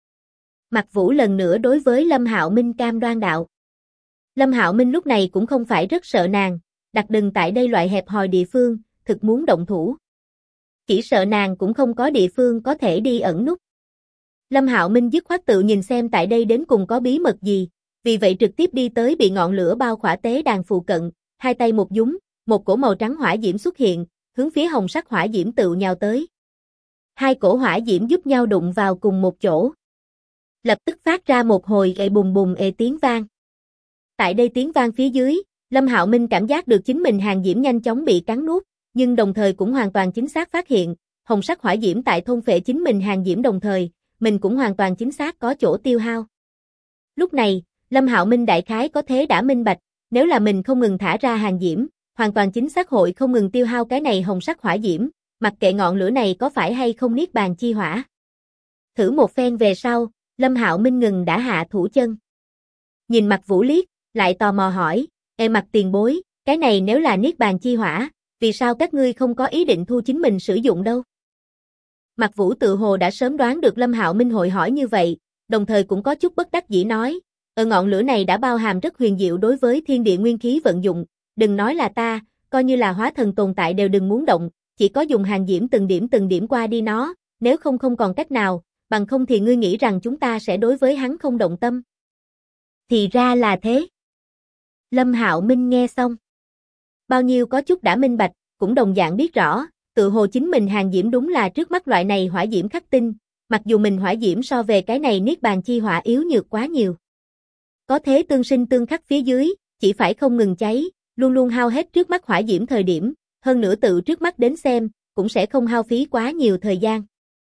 Mạc Vũ lần nữa đối với Lâm Hạo Minh cam đoan đạo. Lâm Hạo Minh lúc này cũng không phải rất sợ nàng, đặc đừng tại đây loại hẹp hòi địa phương, thực muốn động thủ. Chỉ sợ nàng cũng không có địa phương có thể đi ẩn núp. Lâm Hạo Minh dứt khoát tự nhìn xem tại đây đến cùng có bí mật gì, vì vậy trực tiếp đi tới bị ngọn lửa bao khỏa tế đàn phụ cận, hai tay một dúng, một cổ màu trắng hỏa diễm xuất hiện, hướng phía hồng sắc hỏa diễm tự nhào tới. Hai cổ hỏa diễm giúp nhau đụng vào cùng một chỗ. Lập tức phát ra một hồi gậy bùng bùng tiếng vang. Tại đây tiếng vang phía dưới, Lâm Hạo Minh cảm giác được chính mình hàng diễm nhanh chóng bị cắn nuốt, nhưng đồng thời cũng hoàn toàn chính xác phát hiện, hồng sắc hỏa diễm tại thôn phệ chính mình hàng diễm đồng thời, mình cũng hoàn toàn chính xác có chỗ tiêu hao. Lúc này, Lâm Hạo Minh đại khái có thế đã minh bạch, nếu là mình không ngừng thả ra hàng diễm, hoàn toàn chính xác hội không ngừng tiêu hao cái này hồng sắc hỏa diễm, mặc kệ ngọn lửa này có phải hay không niết bàn chi hỏa. Thử một phen về sau, Lâm Hạo Minh ngừng đã hạ thủ chân. Nhìn Mạc Vũ liếc, lại tò mò hỏi, Mạc tiền bối, cái này nếu là niết bàn chi hỏa, vì sao các ngươi không có ý định thu chính mình sử dụng đâu? Mạc Vũ tự hồ đã sớm đoán được Lâm Hạo Minh hội hỏi như vậy, đồng thời cũng có chút bất đắc dĩ nói, ngọn lửa này đã bao hàm rất huyền diệu đối với thiên địa nguyên khí vận dụng, đừng nói là ta, coi như là hóa thần tồn tại đều đừng muốn động, chỉ có dùng hàng diễm từng điểm qua đi nó, nếu không còn cách nào, bằng không thì ngươi nghĩ rằng chúng ta sẽ đối với hắn không động tâm. Thì ra là thế. Lâm Hạo Minh nghe xong. Bao nhiêu có chút đã minh bạch, cũng đồng dạng biết rõ, tự hồ chính mình hàng diễm đúng là trước mắt loại này hỏa diễm khắc tinh, mặc dù mình hỏa diễm so về cái này niết bàn chi hỏa yếu nhược quá nhiều. Có thế tương sinh tương khắc phía dưới, chỉ phải không ngừng cháy, luôn luôn hao hết trước mắt hỏa diễm thời điểm, hơn nữa tự trước mắt đến xem, cũng sẽ không hao phí quá nhiều thời gian.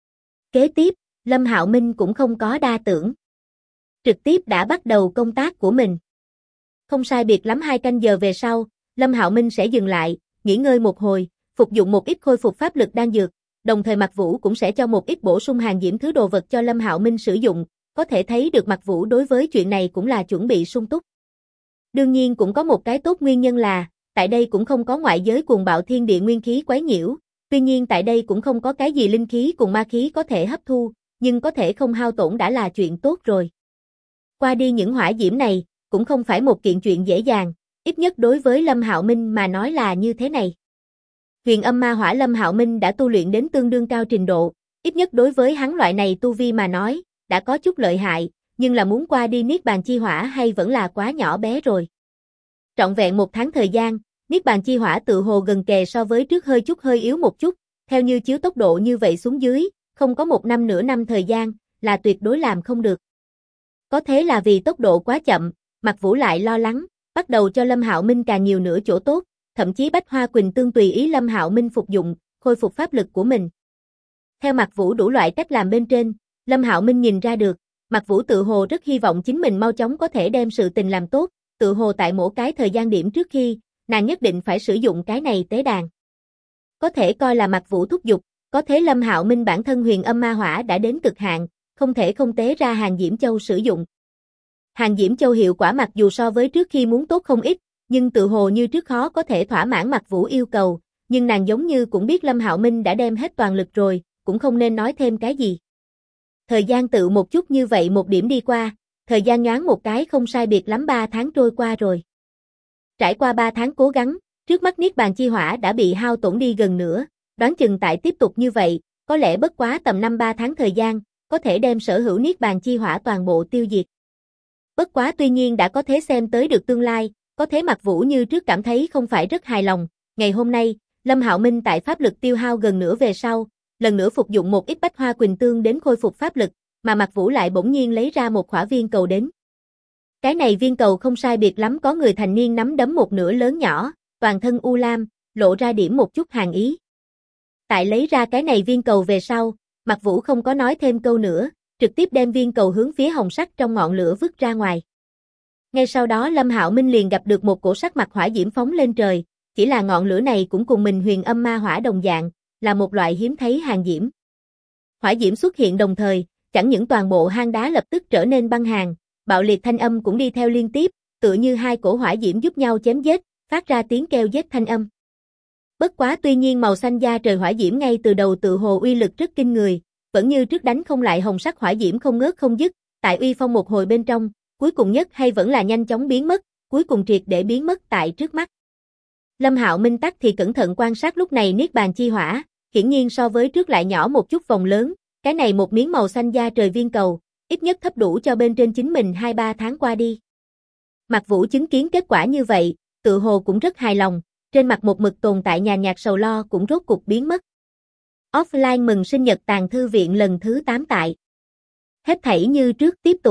Kế tiếp, Lâm Hạo Minh cũng không có đa tưởng. Trực tiếp đã bắt đầu công tác của mình. Không sai biệt lắm 2 canh giờ về sau, Lâm Hạo Minh sẽ dừng lại, nghỉ ngơi một hồi, phục dụng một ít khôi phục pháp lực đan dược, đồng thời Mạc Vũ cũng sẽ cho một ít bổ sung hàng diễm thứ đồ vật cho Lâm Hạo Minh sử dụng, có thể thấy được Mạc Vũ đối với chuyện này cũng là chuẩn bị sung túc. Đương nhiên cũng có một cái tốt nguyên nhân là, tại đây cũng không có ngoại giới cuồng bạo thiên địa nguyên khí quấy nhiễu, tuy nhiên tại đây cũng không có cái gì linh khí cùng ma khí có thể hấp thu, nhưng có thể không hao tổn đã là chuyện tốt rồi. Qua đi những hỏa diễm này, cũng không phải một kiện chuyện dễ dàng, ít nhất đối với Lâm Hạo Minh mà nói là như thế này. Huyền âm ma hỏa Lâm Hạo Minh đã tu luyện đến tương đương cao trình độ, ít nhất đối với hắn loại này tu vi mà nói, đã có chút lợi hại, nhưng là muốn qua đi niết bàn chi hỏa hay vẫn là quá nhỏ bé rồi. Trọn vẹn 1 tháng thời gian, niết bàn chi hỏa tự hồ gần kề so với trước hơi yếu một chút, theo như chiếu tốc độ như vậy xuống dưới, không có 1 năm nửa năm thời gian, là tuyệt đối làm không được. Có thế là vì tốc độ quá chậm, Mạc Vũ lại lo lắng, bắt đầu cho Lâm Hạo Minh càng nhiều nữa chỗ tốt, thậm chí Bách Hoa Quỳnh Tương tùy ý Lâm Hạo Minh phục dụng, khôi phục pháp lực của mình. Theo Mạc Vũ đủ loại cách làm bên trên, Lâm Hạo Minh nhìn ra được, Mạc Vũ tự hồ rất hy vọng chính mình mau chóng có thể đem sự tình làm tốt, tự hồ tại mỗi cái thời gian điểm trước khi, nàng nhất định phải sử dụng cái này tế đàn. Có thể coi là Mạc Vũ thúc giục, có thế Lâm Hạo Minh bản thân huyền âm ma hỏa đã đến cực hạn, không thể không tế ra hàng diễm châu sử dụng. Hàng diễm châu hiệu quả mặc dù so với trước khi muốn tốt không ít, nhưng tự hồ như trước khó có thể thỏa mãn Mạc Vũ yêu cầu, nhưng nàng giống như cũng biết Lâm Hạo Minh đã đem hết toàn lực rồi, cũng không nên nói thêm cái gì. Thời gian tự một chút như vậy một điểm đi qua, thời gian nhoáng một cái không sai biệt lắm 3 tháng trôi qua rồi. Trải qua 3 tháng cố gắng, trước mắt niết bàn chi hỏa đã bị hao tổn đi gần nửa, đoán chừng tại tiếp tục như vậy, có lẽ bất quá tầm 5-3 tháng thời gian, có thể đem sở hữu niết bàn chi hỏa toàn bộ tiêu diệt. Bất quá tuy nhiên đã có thế xem tới được tương lai, có thế Mạc Vũ như trước cảm thấy không phải rất hài lòng, ngày hôm nay, Lâm Hạo Minh tại pháp lực tiêu hao gần nửa về sau, lần nữa phục dụng một ít Bách Hoa Quỳnh Tương đến khôi phục pháp lực, mà Mạc Vũ lại bỗng nhiên lấy ra một khỏa viên cầu đến. Cái này viên cầu không sai biệt lắm có người thành niên nắm đấm một nửa lớn nhỏ, toàn thân u lam, lộ ra điểm một chút hàn ý. Tại lấy ra cái này viên cầu về sau, Mạc Vũ không có nói thêm câu nữa, trực tiếp đem viên cầu hướng phía hồng sắc trong ngọn lửa vứt ra ngoài. Ngay sau đó Lâm Hạo Minh liền gặp được một cổ sắc mặt hỏa diễm phóng lên trời, chỉ là ngọn lửa này cũng cùng mình huyền âm ma hỏa đồng dạng, là một loại hiếm thấy hàng diễm. Hỏa diễm xuất hiện đồng thời, chẳng những toàn bộ hang đá lập tức trở nên băng hàn, bạo liệt thanh âm cũng đi theo liên tiếp, tựa như hai cổ hỏa diễm giúp nhau chém giết, phát ra tiếng kêu giết thanh âm. Bất quá tuy nhiên màu xanh da trời hỏa diễm ngay từ đầu tự hồ uy lực rất kinh người, vẫn như trước đánh không lại hồng sắc hỏa diễm không ngớt không dứt, tại uy phong một hồi bên trong, cuối cùng nhất hay vẫn là nhanh chóng biến mất, cuối cùng triệt để biến mất tại trước mắt. Lâm Hạo Minh tắc thì cẩn thận quan sát lúc này niết bàn chi hỏa, hiển nhiên so với trước lại nhỏ một chút vòng lớn, cái này một miếng màu xanh da trời viên cầu, ít nhất thấp đủ cho bên trên chính mình 2-3 tháng qua đi. Mạc Vũ chứng kiến kết quả như vậy, tự hồ cũng rất hài lòng, trên mặt một mực tồn tại nhàn nhạt sầu lo cũng rốt cục biến mất. Offline mừng sinh nhật tàng thư viện lần thứ 8 tại. Hết thảy như trước tiếp tục.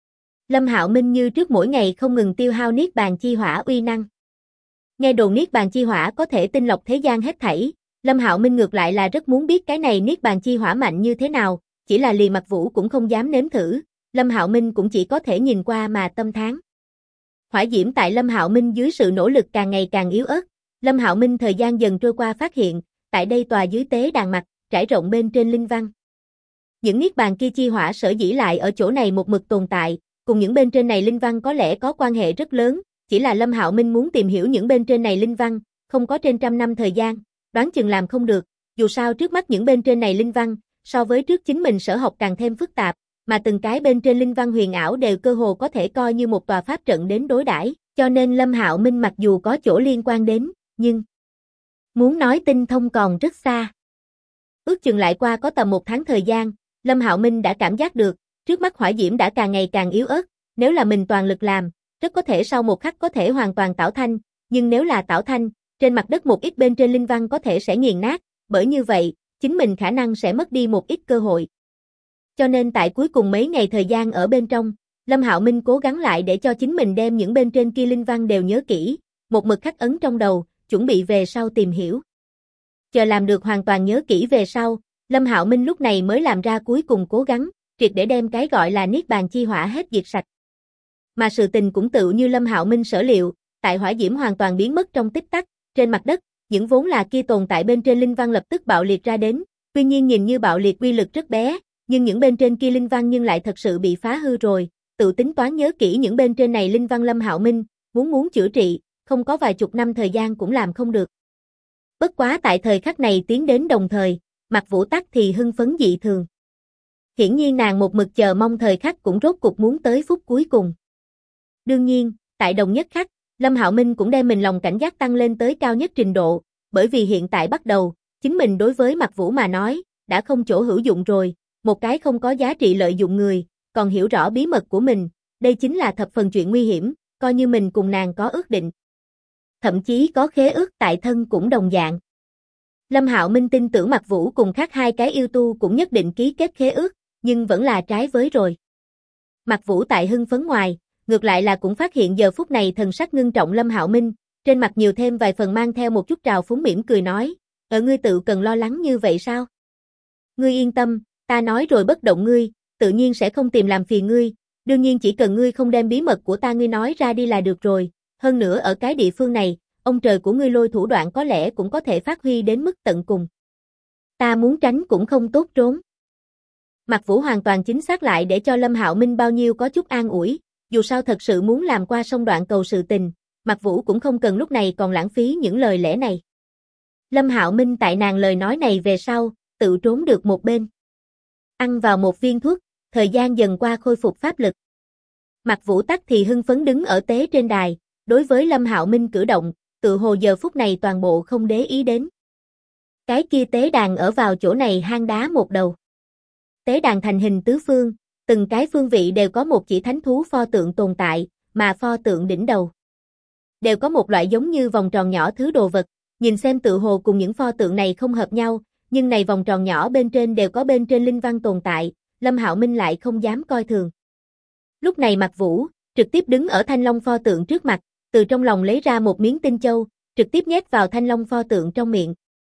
Lâm Hạo Minh như trước mỗi ngày không ngừng tiêu hao niết bàn chi hỏa uy năng. Nghe đồn niết bàn chi hỏa có thể tinh lọc thế gian hết thảy, Lâm Hạo Minh ngược lại là rất muốn biết cái này niết bàn chi hỏa mạnh như thế nào, chỉ là liền Mạc Vũ cũng không dám nếm thử, Lâm Hạo Minh cũng chỉ có thể nhìn qua mà tâm thán. Hỏa diễm tại Lâm Hạo Minh dưới sự nỗ lực càng ngày càng yếu ớt, Lâm Hạo Minh thời gian dần trôi qua phát hiện, tại đây tòa dưới tế đàn mặt, trải rộng bên trên linh văn. Những niết bàn kia chi hỏa sở dĩ lại ở chỗ này một mực tồn tại, cùng những bên trên này linh văn có lẽ có quan hệ rất lớn, chỉ là Lâm Hạo Minh muốn tìm hiểu những bên trên này linh văn, không có trên 100 năm thời gian, đoán chừng làm không được, dù sao trước mắt những bên trên này linh văn, so với trước chính mình sở học càng thêm phức tạp, mà từng cái bên trên linh văn huyền ảo đều cơ hồ có thể coi như một tòa pháp trận đến đối đãi, cho nên Lâm Hạo Minh mặc dù có chỗ liên quan đến, nhưng muốn nói tinh thông còn rất xa. Ước chừng lại qua có tầm 1 tháng thời gian, Lâm Hạo Minh đã cảm giác được, trước mắt hỏa diễm đã càng ngày càng yếu ớt, nếu là mình toàn lực làm, rất có thể sau một khắc có thể hoàn toàn tảo thanh, nhưng nếu là tảo thanh, trên mặt đất một ít bên trên linh văn có thể sẽ nghiền nát, bởi như vậy, chính mình khả năng sẽ mất đi một ít cơ hội. Cho nên tại cuối cùng mấy ngày thời gian ở bên trong, Lâm Hạo Minh cố gắng lại để cho chính mình đem những bên trên kia linh văn đều nhớ kỹ, một mực khắc ấn trong đầu, chuẩn bị về sau tìm hiểu. Chờ làm được hoàn toàn nhớ kỹ về sau, Lâm Hạo Minh lúc này mới làm ra cuối cùng cố gắng, triệt để đem cái gọi là niết bàn chi hỏa hết diệt sạch. Mà sự tình cũng tự như Lâm Hạo Minh sở liệu, tại hỏa diễm hoàn toàn biến mất trong tích tắc, trên mặt đất, những vốn là kia tồn tại bên trên linh văn lập tức bạo liệt ra đến, tuy nhiên nhìn như bạo liệt uy lực rất bé, nhưng những bên trên kia linh văn nhưng lại thật sự bị phá hư rồi, tự tính toán nhớ kỹ những bên trên này linh văn Lâm Hạo Minh, muốn chữa trị, không có vài chục năm thời gian cũng làm không được. Bất quá tại thời khắc này tiến đến đồng thời, Mạc Vũ Tắc thì hưng phấn dị thường. Hiển nhiên nàng một mực chờ mong thời khắc cũng rốt cục muốn tới phút cuối cùng. Đương nhiên, tại đồng nhất khắc, Lâm Hạo Minh cũng đem mình lòng cảnh giác tăng lên tới cao nhất trình độ, bởi vì hiện tại bắt đầu, chính mình đối với Mạc Vũ mà nói, đã không chỗ hữu dụng rồi, một cái không có giá trị lợi dụng người, còn hiểu rõ bí mật của mình, đây chính là thập phần chuyện nguy hiểm, coi như mình cùng nàng có ước định. Thậm chí có khế ước tại thân cũng đồng dạng. Lâm Hạo Minh tin tưởng Mạc Vũ cùng khác hai cái yêu tu cũng nhất định ký kết khế ước, nhưng vẫn là trái với rồi. Mạc Vũ tại hưng phấn ngoài, ngược lại là cũng phát hiện giờ phút này thần sắc ngưng trọng Lâm Hạo Minh, trên mặt nhiều thêm vài phần mang theo một chút trào phúng mỉm cười nói, ngươi tự cần lo lắng như vậy sao? Ngươi yên tâm, ta nói rồi bất động ngươi, tự nhiên sẽ không tìm làm phiền ngươi, đương nhiên chỉ cần ngươi không đem bí mật của ta ngươi nói ra đi là được rồi, hơn nữa ở cái địa phương này, ông trời của ngươi Lôi thủ đoạn có lẽ cũng có thể phát huy đến mức tận cùng. Ta muốn tránh cũng không tốt trốn. Mạc Vũ hoàn toàn chính xác lại để cho Lâm Hạo Minh bao nhiêu có chút an ủi, dù sao thật sự muốn làm qua sông đoạn cầu sự tình, Mạc Vũ cũng không cần lúc này còn lãng phí những lời lẽ này. Lâm Hạo Minh tại nàng lời nói này về sau, tự trốn được một bên. Ăn vào một viên thuốc, thời gian dần qua khôi phục pháp lực. Mạc Vũ Tắc thì hưng phấn đứng ở tế trên đài, đối với Lâm Hạo Minh cử động, tự hồ giờ phút này toàn bộ không để ý đến. Cái kia tế đàn ở vào chỗ này hang đá một đầu. Tế đàn thành hình tứ phương, từng cái phương vị đều có một chỉ thánh thú pho tượng tồn tại, mà pho tượng đỉnh đầu đều có một loại giống như vòng tròn nhỏ thứ đồ vật, nhìn xem tự hồ cùng những pho tượng này không hợp nhau, nhưng này vòng tròn nhỏ bên trên đều có bên trên linh văn tồn tại, Lâm Hạo Minh lại không dám coi thường. Lúc này Mạc Vũ trực tiếp đứng ở Thanh Long pho tượng trước mặt, từ trong lòng lấy ra một miếng tinh châu, trực tiếp nhét vào Thanh Long pho tượng trong miệng.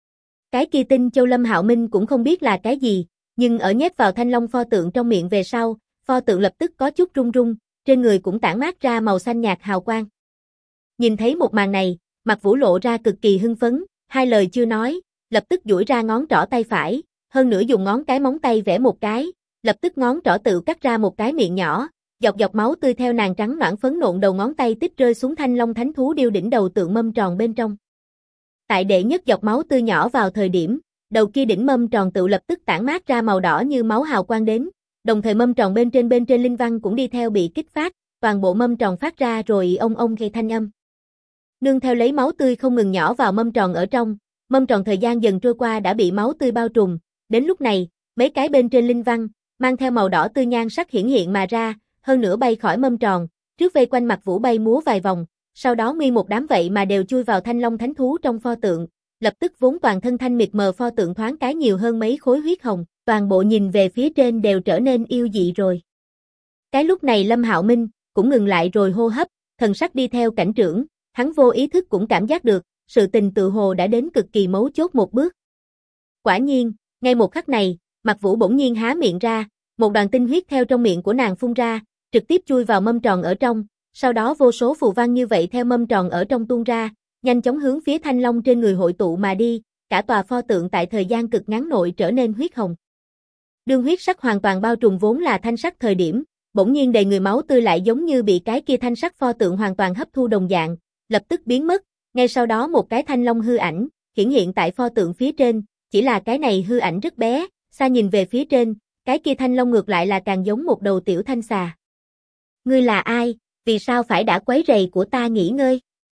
Cái kia tinh châu Lâm Hạo Minh cũng không biết là cái gì, nhưng ở nhét vào Thanh Long pho tượng trong miệng về sau, pho tượng lập tức có chút rung rung, trên người cũng tản mát ra màu xanh nhạt hào quang. Nhìn thấy một màn này, Mạc Vũ lộ ra cực kỳ hưng phấn, hai lời chưa nói, lập tức duỗi ra ngón trỏ tay phải, hơn nữa dùng ngón cái móng tay vẽ một cái, lập tức ngón trỏ tự cắt ra một cái miệng nhỏ, dọc máu tươi theo nàng trắng nõn phấn nộn đầu ngón tay tích rơi xuống Thanh Long thánh thú điêu đỉnh đầu tượng mâm tròn bên trong. Tại đệ nhất dọc máu tươi nhỏ vào thời điểm, đầu kia đỉnh mâm tròn tự lập tức tản mát ra màu đỏ như máu hào quang đến, đồng thời mâm tròn bên trên linh văn cũng đi theo bị kích phát, toàn bộ mâm tròn phát ra rồi ông gây thanh âm. Nương theo lấy máu tươi không ngừng nhỏ vào mâm tròn ở trong, mâm tròn thời gian dần trôi qua đã bị máu tươi bao trùm, đến lúc này, mấy cái bên trên linh văn, mang theo màu đỏ tươi nhan sắc hiển hiện mà ra, hơn nữa bay khỏi mâm tròn, trước vây quanh Mạc Vũ bay múa vài vòng, sau đó nguyên một đám vậy mà đều chui vào Thanh Long thánh thú trong pho tượng, lập tức vốn toàn thân thanh mịt mờ pho tượng thoáng cái nhiều hơn mấy khối huyết hồng, toàn bộ nhìn về phía trên đều trở nên yêu dị rồi. Cái lúc này Lâm Hạo Minh cũng ngừng lại rồi hô hấp, thần sắc đi theo cảnh trưởng, hắn vô ý thức cũng cảm giác được, sự tình tự hồ đã đến cực kỳ mấu chốt một bước. Quả nhiên, ngay một khắc này, Mạc Vũ bỗng nhiên há miệng ra, một đoàn tinh huyết theo trong miệng của nàng phun ra, trực tiếp chui vào mâm tròn ở trong, sau đó vô số phù văn như vậy theo mâm tròn ở trong tuôn ra, nhanh chóng hướng phía Thanh Long trên người hội tụ mà đi, cả tòa pho tượng tại thời gian cực ngắn nội trở nên huyết hồng. Đương huyết sắc hoàn toàn bao trùm vốn là thanh sắc thời điểm, bỗng nhiên đầy người máu tươi lại giống như bị cái kia thanh sắc pho tượng hoàn toàn hấp thu đồng dạng, lập tức biến mất, ngay sau đó một cái thanh long hư ảnh hiển hiện tại pho tượng phía trên, chỉ là cái này hư ảnh rất bé, xa nhìn về phía trên, cái kia thanh long ngược lại là càng giống một đầu tiểu thanh xà. Ngươi là ai, vì sao phải đã quấy rầy của ta nghỉ ngơi?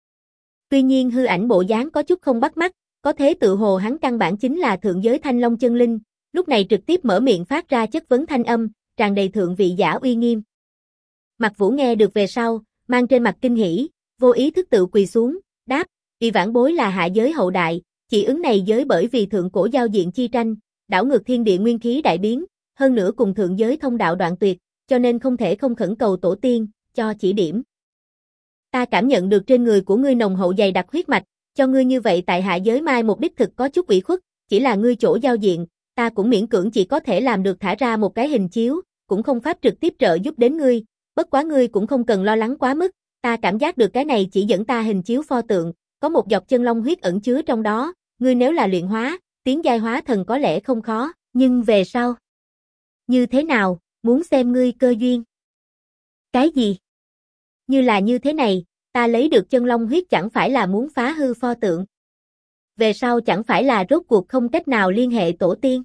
Tuy nhiên hư ảnh bộ dáng có chút không bắt mắt, có thế tự hồ hắn căn bản chính là thượng giới thanh long chân linh, lúc này trực tiếp mở miệng phát ra chất vấn thanh âm, tràn đầy thượng vị giả uy nghiêm. Mạc Vũ nghe được về sau, mang trên mặt kinh hỉ, vô ý thức tự quỳ xuống, đáp, vì vãn bối là hạ giới hậu đại, chỉ ứng này giới bởi vì thượng cổ giao diện chi tranh, đảo ngược thiên địa nguyên khí đại biến, hơn nữa cùng thượng giới thông đạo đoạn tuyệt, cho nên không thể không khẩn cầu tổ tiên, cho chỉ điểm. Ta cảm nhận được trên người của ngươi nồng hậu dày đặc huyết mạch, cho ngươi như vậy tại hạ giới mai một đích thực có chút ủy khuất, chỉ là ngươi chỗ giao diện, ta cũng miễn cưỡng chỉ có thể làm được thả ra một cái hình chiếu, cũng không pháp trực tiếp trợ giúp đến ngươi, bất quá ngươi cũng không cần lo lắng quá mức, ta cảm giác được cái này chỉ dẫn ta hình chiếu pho tượng, có một giọt chân long huyết ẩn chứa trong đó, ngươi nếu là luyện hóa, tiến giai hóa thần có lẽ không khó, nhưng về sau như thế nào, muốn xem ngươi cơ duyên. Cái gì? Như là như thế này, ta lấy được chân long huyết chẳng phải là muốn phá hư pho tượng. Về sau chẳng phải là rốt cuộc không cách nào liên hệ tổ tiên.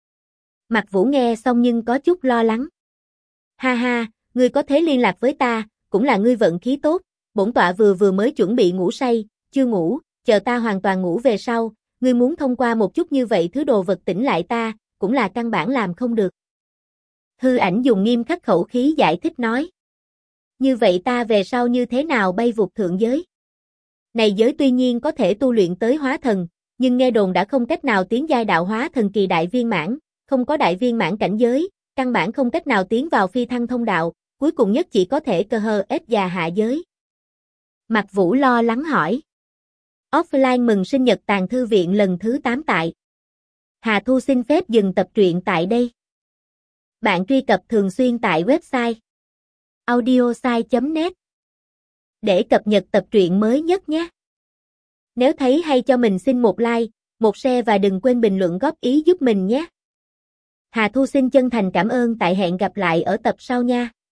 Mạc Vũ nghe xong nhưng có chút lo lắng. Ha ha, ngươi có thể liên lạc với ta, cũng là ngươi vận khí tốt, bổn tọa vừa mới chuẩn bị ngủ say, chưa ngủ, chờ ta hoàn toàn ngủ về sau, ngươi muốn thông qua một chút như vậy thứ đồ vật tỉnh lại ta, cũng là căn bản làm không được. Hư Ảnh dùng nghiêm khắc khẩu khí giải thích nói. Như vậy ta về sau như thế nào bay vụt thượng giới? Này giới tuy nhiên có thể tu luyện tới hóa thần, nhưng nghe đồn đã không cách nào tiến giai đạo hóa thần kỳ đại viên mãn, không có đại viên mãn cảnh giới, căn bản không cách nào tiến vào phi thăng thông đạo, cuối cùng nhất chỉ có thể cơ hơ ép già hạ giới. Mạc Vũ lo lắng hỏi. Offline mừng sinh nhật Tàng Thư Viện lần thứ 8 tại. Hà Thu xin phép dừng tập truyện tại đây. Bạn truy cập thường xuyên tại website audiosai.net để cập nhật tập truyện mới nhất nhé. Nếu thấy hay cho mình xin một like, một share và đừng quên bình luận góp ý giúp mình nhé. Hà Thu xin chân thành cảm ơn, tại hẹn gặp lại ở tập sau nha.